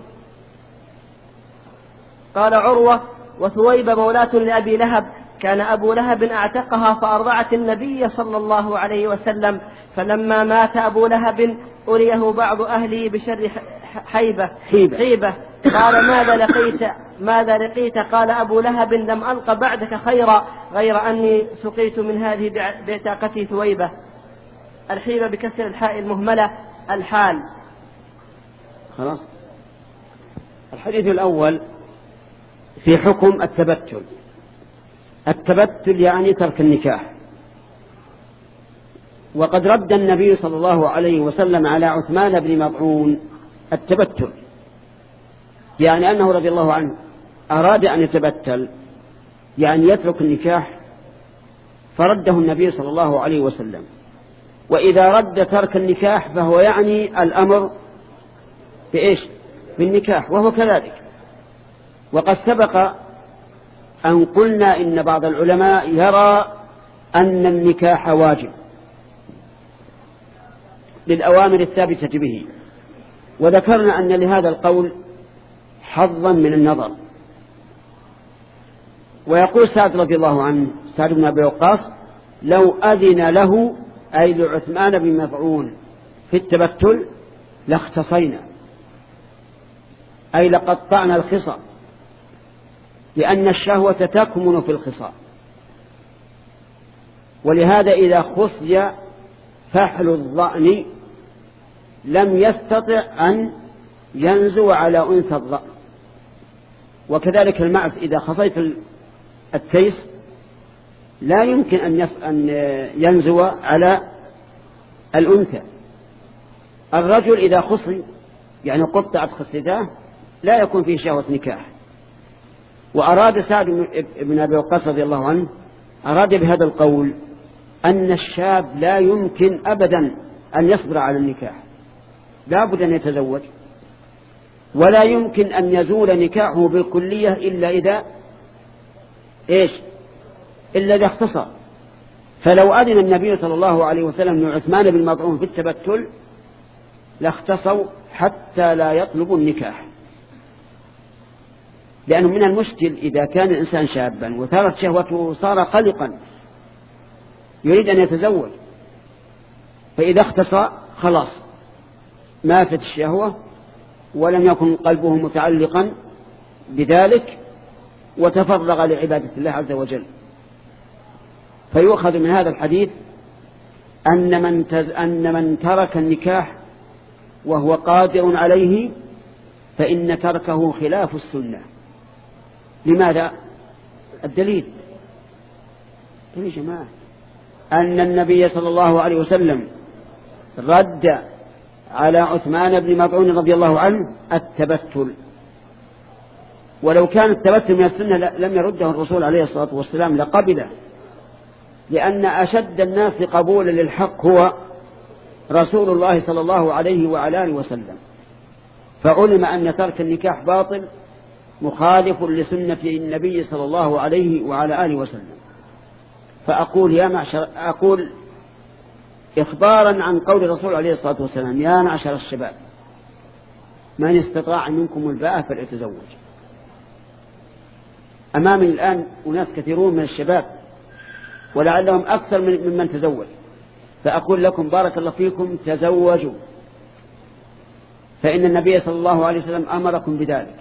قال عروة: وثويبة مولاة لأبي لهب، كان أبو لهب أعتقها فأرضعت النبي صلى الله عليه وسلم، فلما مات أبو لهب أريه بعض أهلي بشر حيبة حيبة, حيبة. قال: ماذا لقيت ماذا لقيت؟ قال أبو لهب: لم ألق بعدك خيرا غير أني سقيت من هذه بعتاقتي ثويبة. الحيبة بكسر الحاء المهملة الحال. خلاص. الحديث الأول في حكم التبتل. التبتل يعني ترك النكاح. وقد رد النبي صلى الله عليه وسلم على عثمان بن مظعون التبتل، يعني أنه رضي الله عنه أراد أن يتبتل، يعني يترك النكاح، فرده النبي صلى الله عليه وسلم. وإذا رد ترك النكاح فهو يعني الأمر بإيش؟ بالنكاح، وهو كذلك. وقد سبق أن قلنا إن بعض العلماء يرى أن النكاح واجب للأوامر الثابتة به، وذكرنا أن لهذا القول حظا من النظر. ويقول سعد رضي الله عنه، سعد بن أبي وقاص: لو أذن له، أي لعثمان بن مظعون، في التبتل لاختصينا، أي لقطعنا الخصى، لأن الشهوة تكمن في الخصى. ولهذا إذا خصي فحل الضأن لم يستطع أن ينزو على أنثى الضأن. وكذلك المعز إذا خصيت التيس لا يمكن أن ينزو على الأنثى. الرجل إذا خصي يعني قطعت خصيته لا يكون فيه شهوة نكاح. وأراد سعد بن أبي وقاص رضي الله عنه أراد بهذا القول أن الشاب لا يمكن أبدا أن يصبر على النكاح، لا بد أن يتزوج، ولا يمكن أن يزول نكاحه بالكلية إلا إذا إيش إلا إذا اختصر. فلو أذن النبي صلى الله عليه وسلم لعثمان بن مظعون في التبتل لاختصوا حتى لا يطلبوا النكاح، لأنه من المشكل إذا كان الإنسان شابا وثارت شهوته صار قلقا يريد أن يتزوج، فإذا اختصى خلاص ماتت الشهوة ولم يكن قلبه متعلقا بذلك وتفرغ لعبادة الله عز وجل. فيؤخذ من هذا الحديث أن من, تز... أن من ترك النكاح وهو قادر عليه فإن تركه خلاف السنة. لماذا؟ الدليل يا جماعة أن النبي صلى الله عليه وسلم رد على عثمان بن مظعون رضي الله عنه التبتل، ولو كان التبتل من السنة لم يرده الرسول عليه الصلاة والسلام لقبله، لأن أشد الناس قبولا للحق هو رسول الله صلى الله عليه وعلى آله وسلم. فعلم أن ترك النكاح باطل مخالف لسنة النبي صلى الله عليه وعلى آله وسلم. فأقول يا معشر أقول إخبارا عن قول الرسول عليه الصلاة والسلام يا معشر الشباب من استطاع منكم الباءة فليتزوج. أمامي الآن أناس كثيرون من الشباب ولعلهم أكثر من ممن تزوج، فأقول لكم بارك الله فيكم تزوجوا، فإن النبي صلى الله عليه وسلم أمركم بذلك،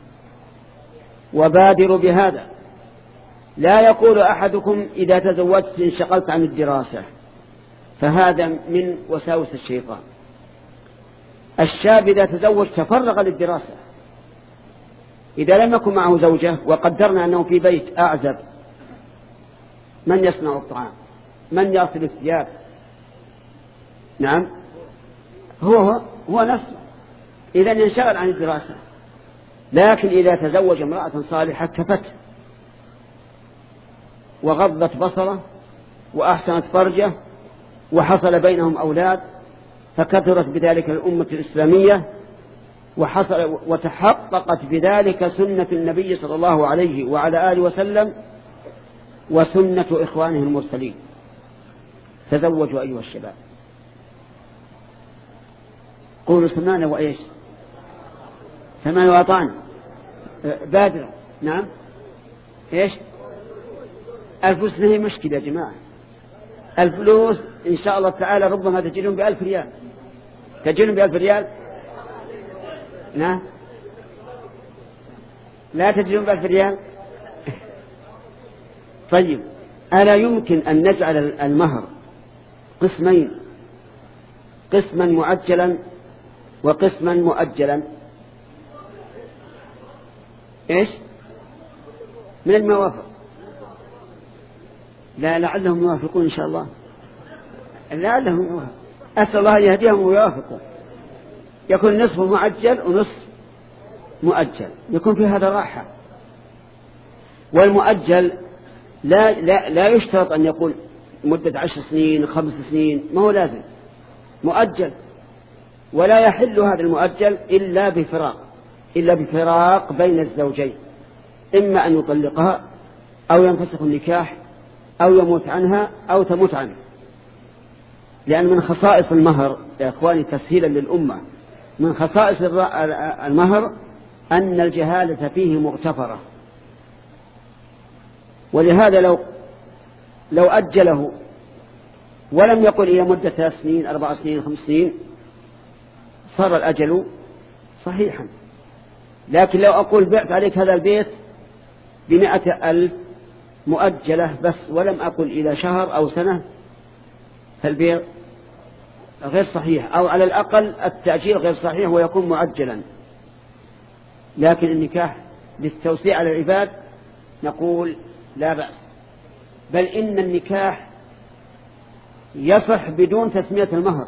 وبادروا بهذا. لا يقول أحدكم إذا تزوجت انشغلت عن الدراسة، فهذا من وساوس الشيطان. الشاب إذا تزوج تفرغ للدراسة، إذا لم يكن معه زوجة وقدرنا أنه في بيت أعزب، من يصنع الطعام؟ من يغسل الثياب؟ نعم هو هو, هو نفسه، إذا ينشغل عن الدراسة. لكن إذا تزوج امرأة صالحة كفته وغضت بصره وأحسنت فرجه وحصل بينهم أولاد، فكثرت بذلك الأمة الإسلامية وحصل وتحققت بذلك سنة النبي صلى الله عليه وعلى آله وسلم وسنة إخوانه المرسلين. تزوجوا أيها الشباب. قولوا سمعنا وإيش؟ سمعنا وأطعنا. بادرة. نعم إيش؟ الفلوس هي مشكلة يا جماعة. الفلوس إن شاء الله تعالى ربما تجيلهم بألف ريال. تجيلهم بألف ريال؟ نعم لا تجيلهم بألف ريال. طيب ألا يمكن أن نجعل المهر قسمين، قسما معجلا وقسما مؤجلا؟ إيش؟ من الموافق؟ لا لعلهم يوافقون إن شاء الله، لعلهم يوافقون. أسأل الله يهديهم ويوافقوا. يكون نصف معجل ونصف مؤجل، يكون في هذا راحة. والمؤجل لا, لا, لا يشترط أن يقول مدة عشر سنين خمس سنين، ما هو لازم مؤجل. ولا يحل هذا المؤجل إلا بفراق إلا بفراق بين الزوجين، إما أن يطلقها أو ينفسخ النكاح أو يموت عنها أو تموت عنه. لأن من خصائص المهر يا إخواني تسهيلا للأمة، من خصائص المهر أن الجهالة فيه مغتفرة. ولهذا لو لو أجله ولم يقل إلى مدة ثلاث سنين أربع سنين خمس سنين صار الأجل صحيحا. لكن لو أقول بعت عليك هذا البيت بمئة ألف مؤجلة بس ولم أقل إلى شهر أو سنة، فالبيع غير صحيح، أو على الأقل التأجيل غير صحيح ويكون معجلا. لكن النكاح للتوسيع على العباد نقول لا بأس، بل إن النكاح يصح بدون تسمية المهر.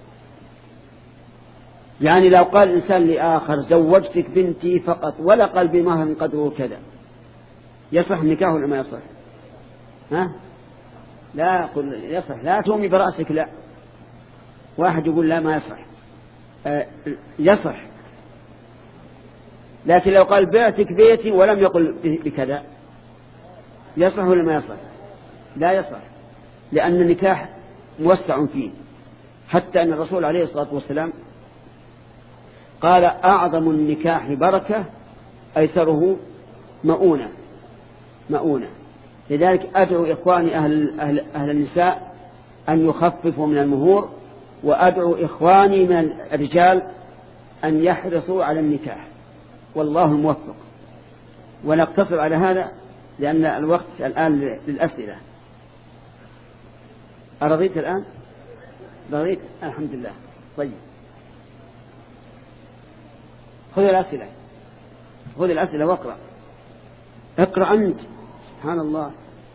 يعني لو قال إنسان لآخر زوجتك بنتي فقط ولا قال بمهر قدره كذا، يصح النكاح ولا ما يصح؟ ها؟ لا قل يصح، لا تومي برأسك. لا، واحد يقول لا ما يصح. آه يصح لكن لو قال بعتك بيتي ولم يقل بكذا يصح ولا ما يصح؟ لا يصح، لأن النكاح موسع فيه، حتى أن الرسول عليه الصلاة والسلام قال أعظم النكاح بركة أيسره مؤونة مؤونة. لذلك أدعو إخواني أهل, أهل, أهل النساء أن يخففوا من المهور، وأدعو إخواني من الرجال أن يحرصوا على النكاح، والله موفق. ونقتصر على هذا لأن الوقت الآن للأسئلة. أرضيت الآن؟ رضيت الحمد لله. طيب خذ الأسئلة خذ الأسئلة واقرأ. اقرأ أنت. سبحان الله.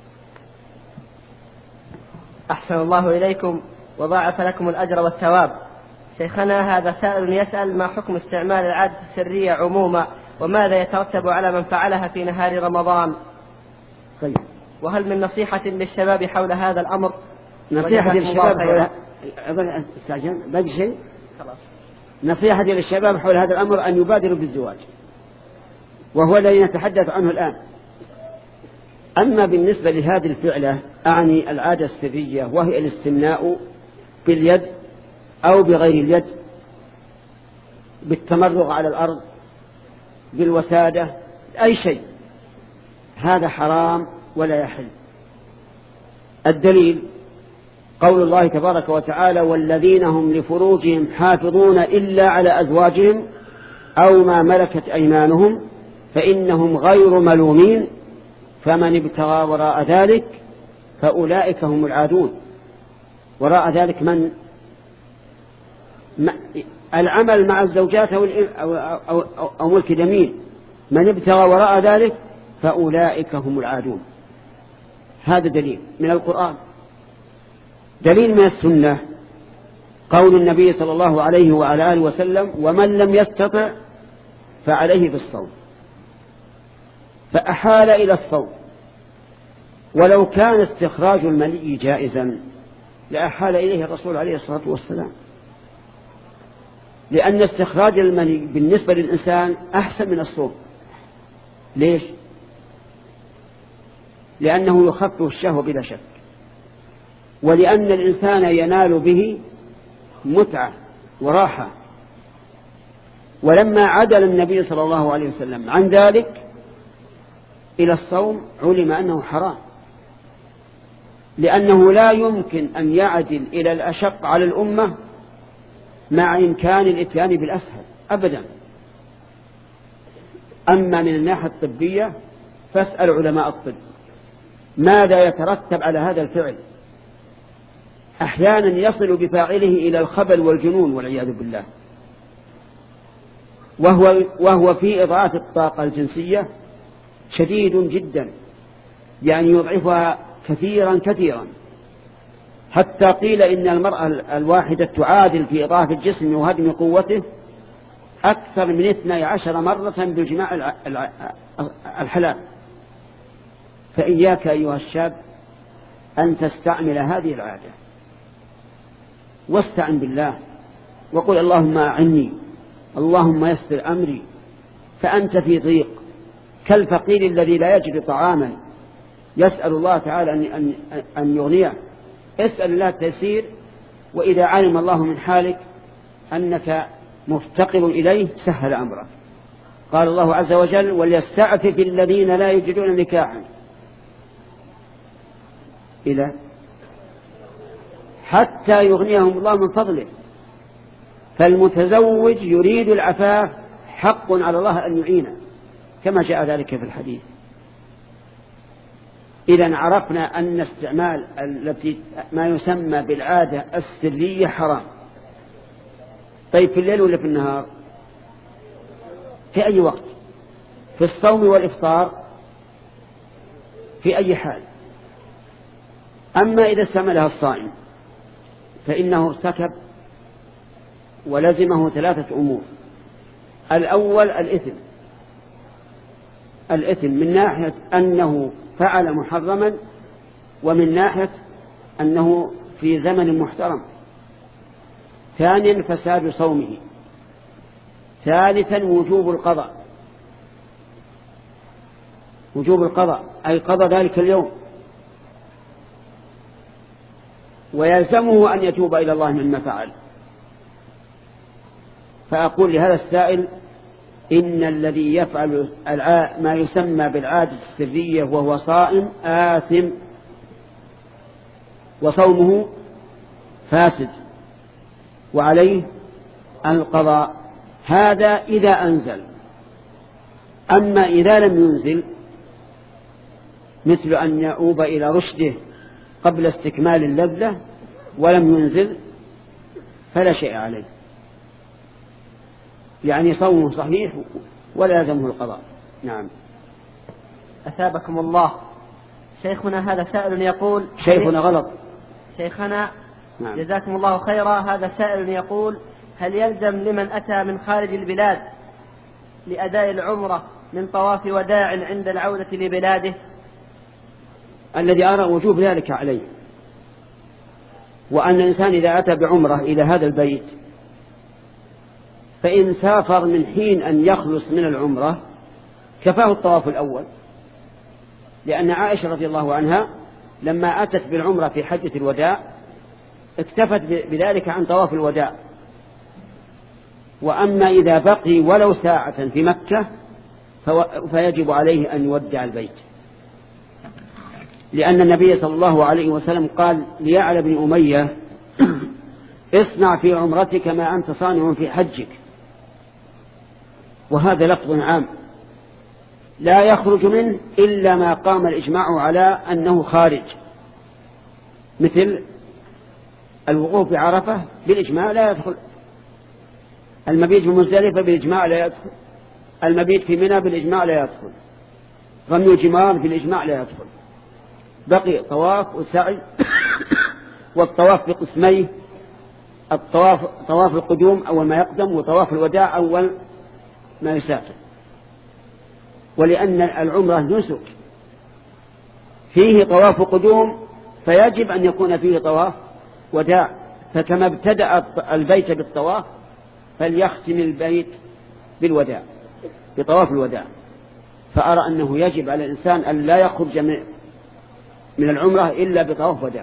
أحسن الله إليكم وضاعف لكم الأجر والثواب. شيخنا هذا سائل يسأل: ما حكم استعمال العادة السرية عموما، وماذا يترتب على من فعلها في نهار رمضان؟ طيب. وهل من نصيحة للشباب حول هذا الأمر؟ نصيحة للشباب حول استعجل باقي شيء؟ خلاص. نصيحة للشباب حول هذا الأمر أن يبادروا بالزواج، وهو الذي نتحدث عنه الآن. أما بالنسبة لهذه الفعلة أعني العادة السرية، وهي الاستمناء باليد أو بغير اليد، بالتمرغ على الأرض، بالوسادة، أي شيء، هذا حرام ولا يحل. الدليل قول الله تبارك وتعالى: والذين هم لفروجهم حافظون إلا على أزواجهم أو ما ملكت أيمانهم فإنهم غير ملومين فمن ابتغى وراء ذلك فأولئك هم العادون. وراء ذلك من العمل مع الزوجات أو, أو, أو, أو, أو ملك يمين، من ابتغى وراء ذلك فأولئك هم العادون. هذا دليل من القرآن. دليل من السنة قول النبي صلى الله عليه وعلى آله وسلم: ومن لم يستطع فعليه بالصوم. فأحال إلى الصوم، ولو كان استخراج المني جائزا لأحال إليه الرسول عليه الصلاة والسلام، لأن استخراج المني بالنسبة للإنسان أحسن من الصوم. ليش؟ لأنه يخفف الشهوة بلا شك، ولأن الإنسان ينال به متعة وراحة. ولما عدل النبي صلى الله عليه وسلم عن ذلك إلى الصوم علم أنه حرام، لأنه لا يمكن أن يعدل إلى الأشق على الأمة مع إمكان الإتيان بالأسهل أبدا. أما من الناحية الطبية فاسأل علماء الطب ماذا يترتب على هذا الفعل. أحيانا يصل بفاعله إلى الخبل والجنون والعياذ بالله، وهو, وهو في إضاعة الطاقة الجنسية شديد جدا، يعني يضعفها كثيرا كثيرا، حتى قيل إن المرأة الواحدة تعادل في إضاعة الجسم وهدم قوته أكثر من اثني عشر مرة بالجماع الحلال. فإياك أيها الشاب أن تستعمل هذه العادة، واستعن بالله وقل: اللهم أعني، اللهم يسر أمري، فأنت في ضيق كالفقير الذي لا يجد طعاما يسأل الله تعالى أن, أن يغنيه. اسأل الله التيسير، وإذا علم الله من حالك أنك مفتقر إليه سهل أمرك. قال الله عز وجل: وليستعفف الذين لا يجدون نكاحا إلى حتى يغنيهم الله من فضله. فالمتزوج يريد العفاف حق على الله أن يعينه، كما جاء ذلك في الحديث. إذن عرفنا أن استعمال التي ما يسمى بالعادة السرية حرام. طيب في الليل ولا في النهار؟ في أي وقت؟ في الصوم والإفطار؟ في أي حال؟ أما إذا استعملها الصائم فإنه ارتكب ولزمه ثلاثة أمور. الأول الإثم، الإثم من ناحية أنه فعل محرما، ومن ناحية أنه في زمن محترم. ثانيا فساد صومه. ثالثا وجوب القضاء. وجوب القضاء أي قضى ذلك اليوم، ويلزمه أن يتوب إلى الله مما فعل. فأقول لهذا السائل إن الذي يفعل ما يسمى بالعادة السرية وهو صائم آثم وصومه فاسد وعليه القضاء. هذا إذا أنزل. أما إذا لم ينزل مثل أن يؤوب إلى رشده قبل استكمال اللذة ولم ينزل فلا شيء عليه، يعني صومه صحيح ولا يلزمه القضاء. نعم. أثابكم الله. شيخنا هذا سائل يقول شيخنا غلط شيخنا نعم. جزاكم الله خيرا. هذا سائل يقول هل يلزم لمن أتى من خارج البلاد لأداء العمرة من طواف وداع عند العودة لبلاده؟ الذي أرى وجوب ذلك عليه، وأن الإنسان إذا أتى بعمرة إلى هذا البيت فإن سافر من حين أن يخلص من العمرة كفاه الطواف الأول، لأن عائشة رضي الله عنها لما أتت بالعمرة في حجة الوداع اكتفت بذلك عن طواف الوداع. وأما إذا بقي ولو ساعة في مكة فيجب عليه أن يودع البيت، لأن النبي صلى الله عليه وسلم قال ليعلى بن أمية اصنع في عمرتك ما أنت صانع في حجك، وهذا لفظ عام لا يخرج منه إلا ما قام الإجماع على أنه خارج، مثل الوقوف بعرفة بالإجماع لا يدخل، المبيت بمزدلفة بالإجماع لا يدخل، المبيت في منى بالإجماع لا يدخل، رمي الجمار بالإجماع لا يدخل. بقي طواف وسعي، والطواف بقسميه، الطواف طواف القدوم أول ما يقدم، وطواف الوداع أول ما يسافر. ولأن العمرة نسك فيه طواف قدوم فيجب أن يكون فيه طواف وداع، فكما ابتدأ البيت بالطواف فليختم البيت بالوداع بطواف الوداع. فأرى أنه يجب على الإنسان أن لا يخرج من العمرة إلا بطواف وداع.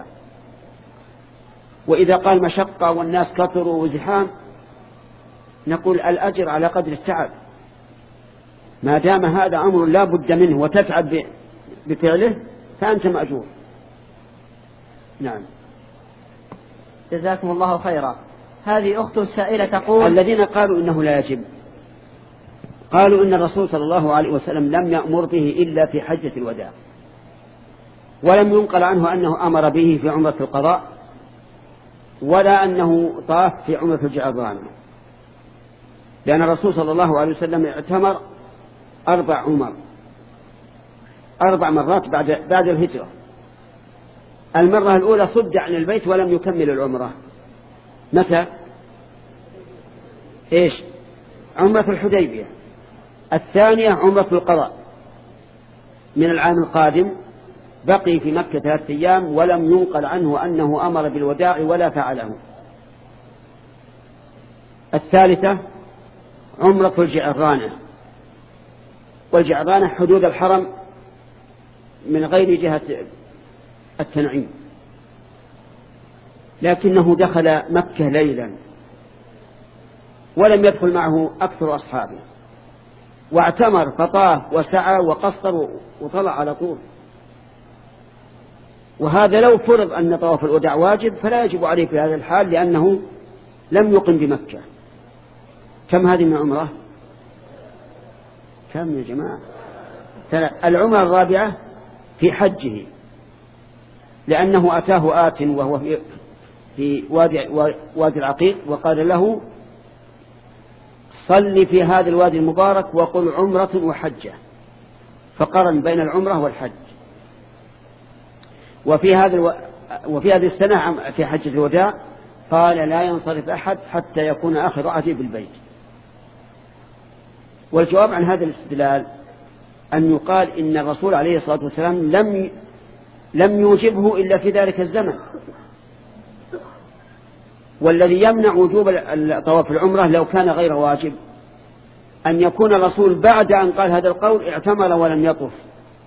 وإذا قال مشقة والناس كثروا وزحام نقول الأجر على قدر التعب، ما دام هذا أمر لا بد منه وتتعب بفعله فأنت مأجور. نعم. جزاكم الله خيرا. هذه أخت سائلة تقول الذين قالوا إنه لا يجب قالوا إن الرسول صلى الله عليه وسلم لم يأمر به إلا في حجة الوداع، ولم ينقل عنه أنه أمر به في عمرة القضاء، ولا أنه طاف في عمرة الجعرانة، لأن الرسول صلى الله عليه وسلم اعتمر أربع عمر أربع مرات بعد بعد الهجرة. المرة الأولى صد عن البيت ولم يكمل العمرة. متى؟ إيش؟ عمرة الحديبية. الثانية عمرة القضاء من العام القادم، بقي في مكة ثلاثة أيام ولم ينقل عنه أنه أمر بالوداع ولا فعله. الثالثة عمرة الجعرانة، والجعرانة حدود الحرم من غير جهة التنعيم، لكنه دخل مكة ليلا ولم يدخل معه أكثر أصحابه، واعتمر فطاف وسعى وقصر وطلع على طول. وهذا لو فرض أن طواف الوداع واجب فلا يجب عليه في هذا الحال، لأنه لم يقم بمكة. كم هذه من عمره؟ كم يا جماعة؟ العمرة الرابعة في حجه، لأنه أتاه آت وهو في, في وادي, وادي العقيق وقال له صل في هذا الوادي المبارك وقل عمرة وحجة، فقرن بين العمرة والحج. وفي هذا الو... وفي هذه السنة في حجة الوداع قال لا ينصرف أحد حتى يكون آخر عهده بالبيت. والجواب عن هذا الاستدلال أن يقال إن الرسول عليه الصلاة والسلام لم لم يوجبه إلا في ذلك الزمن، والذي يمنع وجوب طواف العمرة لو كان غير واجب أن يكون الرسول بعد أن قال هذا القول اعتمر ولم يطف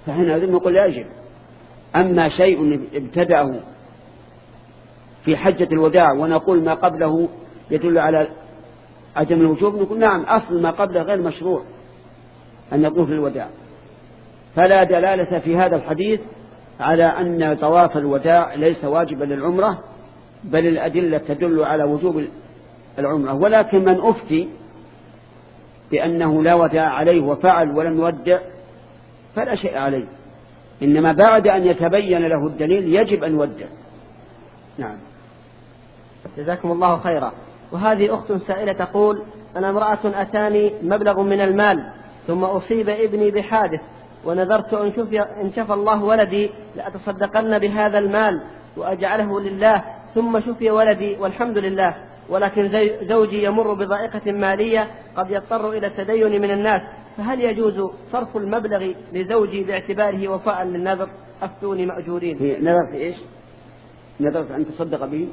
فهنا نقول لا يجب. أما شيء ابتدأه في حجة الوداع ونقول ما قبله يدل على عدم الوجوب، نقول نعم أصل ما قبله غير مشروع أن يطوف للوداع، فلا دلالة في هذا الحديث على أن طواف الوداع ليس واجبا للعمرة، بل الأدلة تدل على وجوب العمرة. ولكن من أفتي بأنه لا وداع عليه وفعل ولم يودع فلا شيء عليه، إنما بعد أن يتبين له الدليل يجب أن يودع. نعم. جزاكم الله خيرا. وهذه أخت سائلة تقول: أنا امرأة أتاني مبلغ من المال ثم أصيب ابني بحادث، ونذرت إن شفي, إن شفى الله ولدي لأتصدقن بهذا المال وأجعله لله، ثم شفي ولدي والحمد لله، ولكن زوجي يمر بضائقة مالية قد يضطر إلى التدين من الناس، فهل يجوز صرف المبلغ لزوجي باعتباره وفاء للنذر؟ أفتوني مأجورين. نذرت إيش؟ نذرت أن تصدق به؟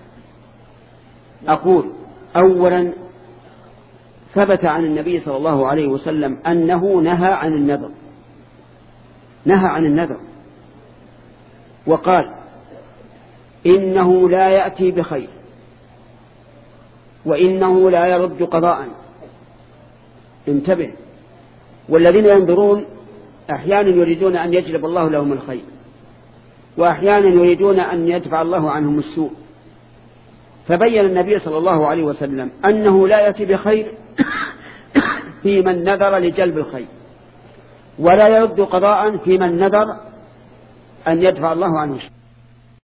أقول أولا ثبت عن النبي صلى الله عليه وسلم أنه نهى عن النذر، نهى عن النذر وقال إنه لا يأتي بخير وإنه لا يرد قضاء. انتبه، والذين ينذرون أحيانا يريدون أن يجلب الله لهم الخير، وأحيانا يريدون أن يدفع الله عنهم السوء، فبين النبي صلى الله عليه وسلم أنه لا يأتي بخير في من نذر لجلب الخير، ولا يرد قضاء في من نذر أن يدفع الله عنه الشر.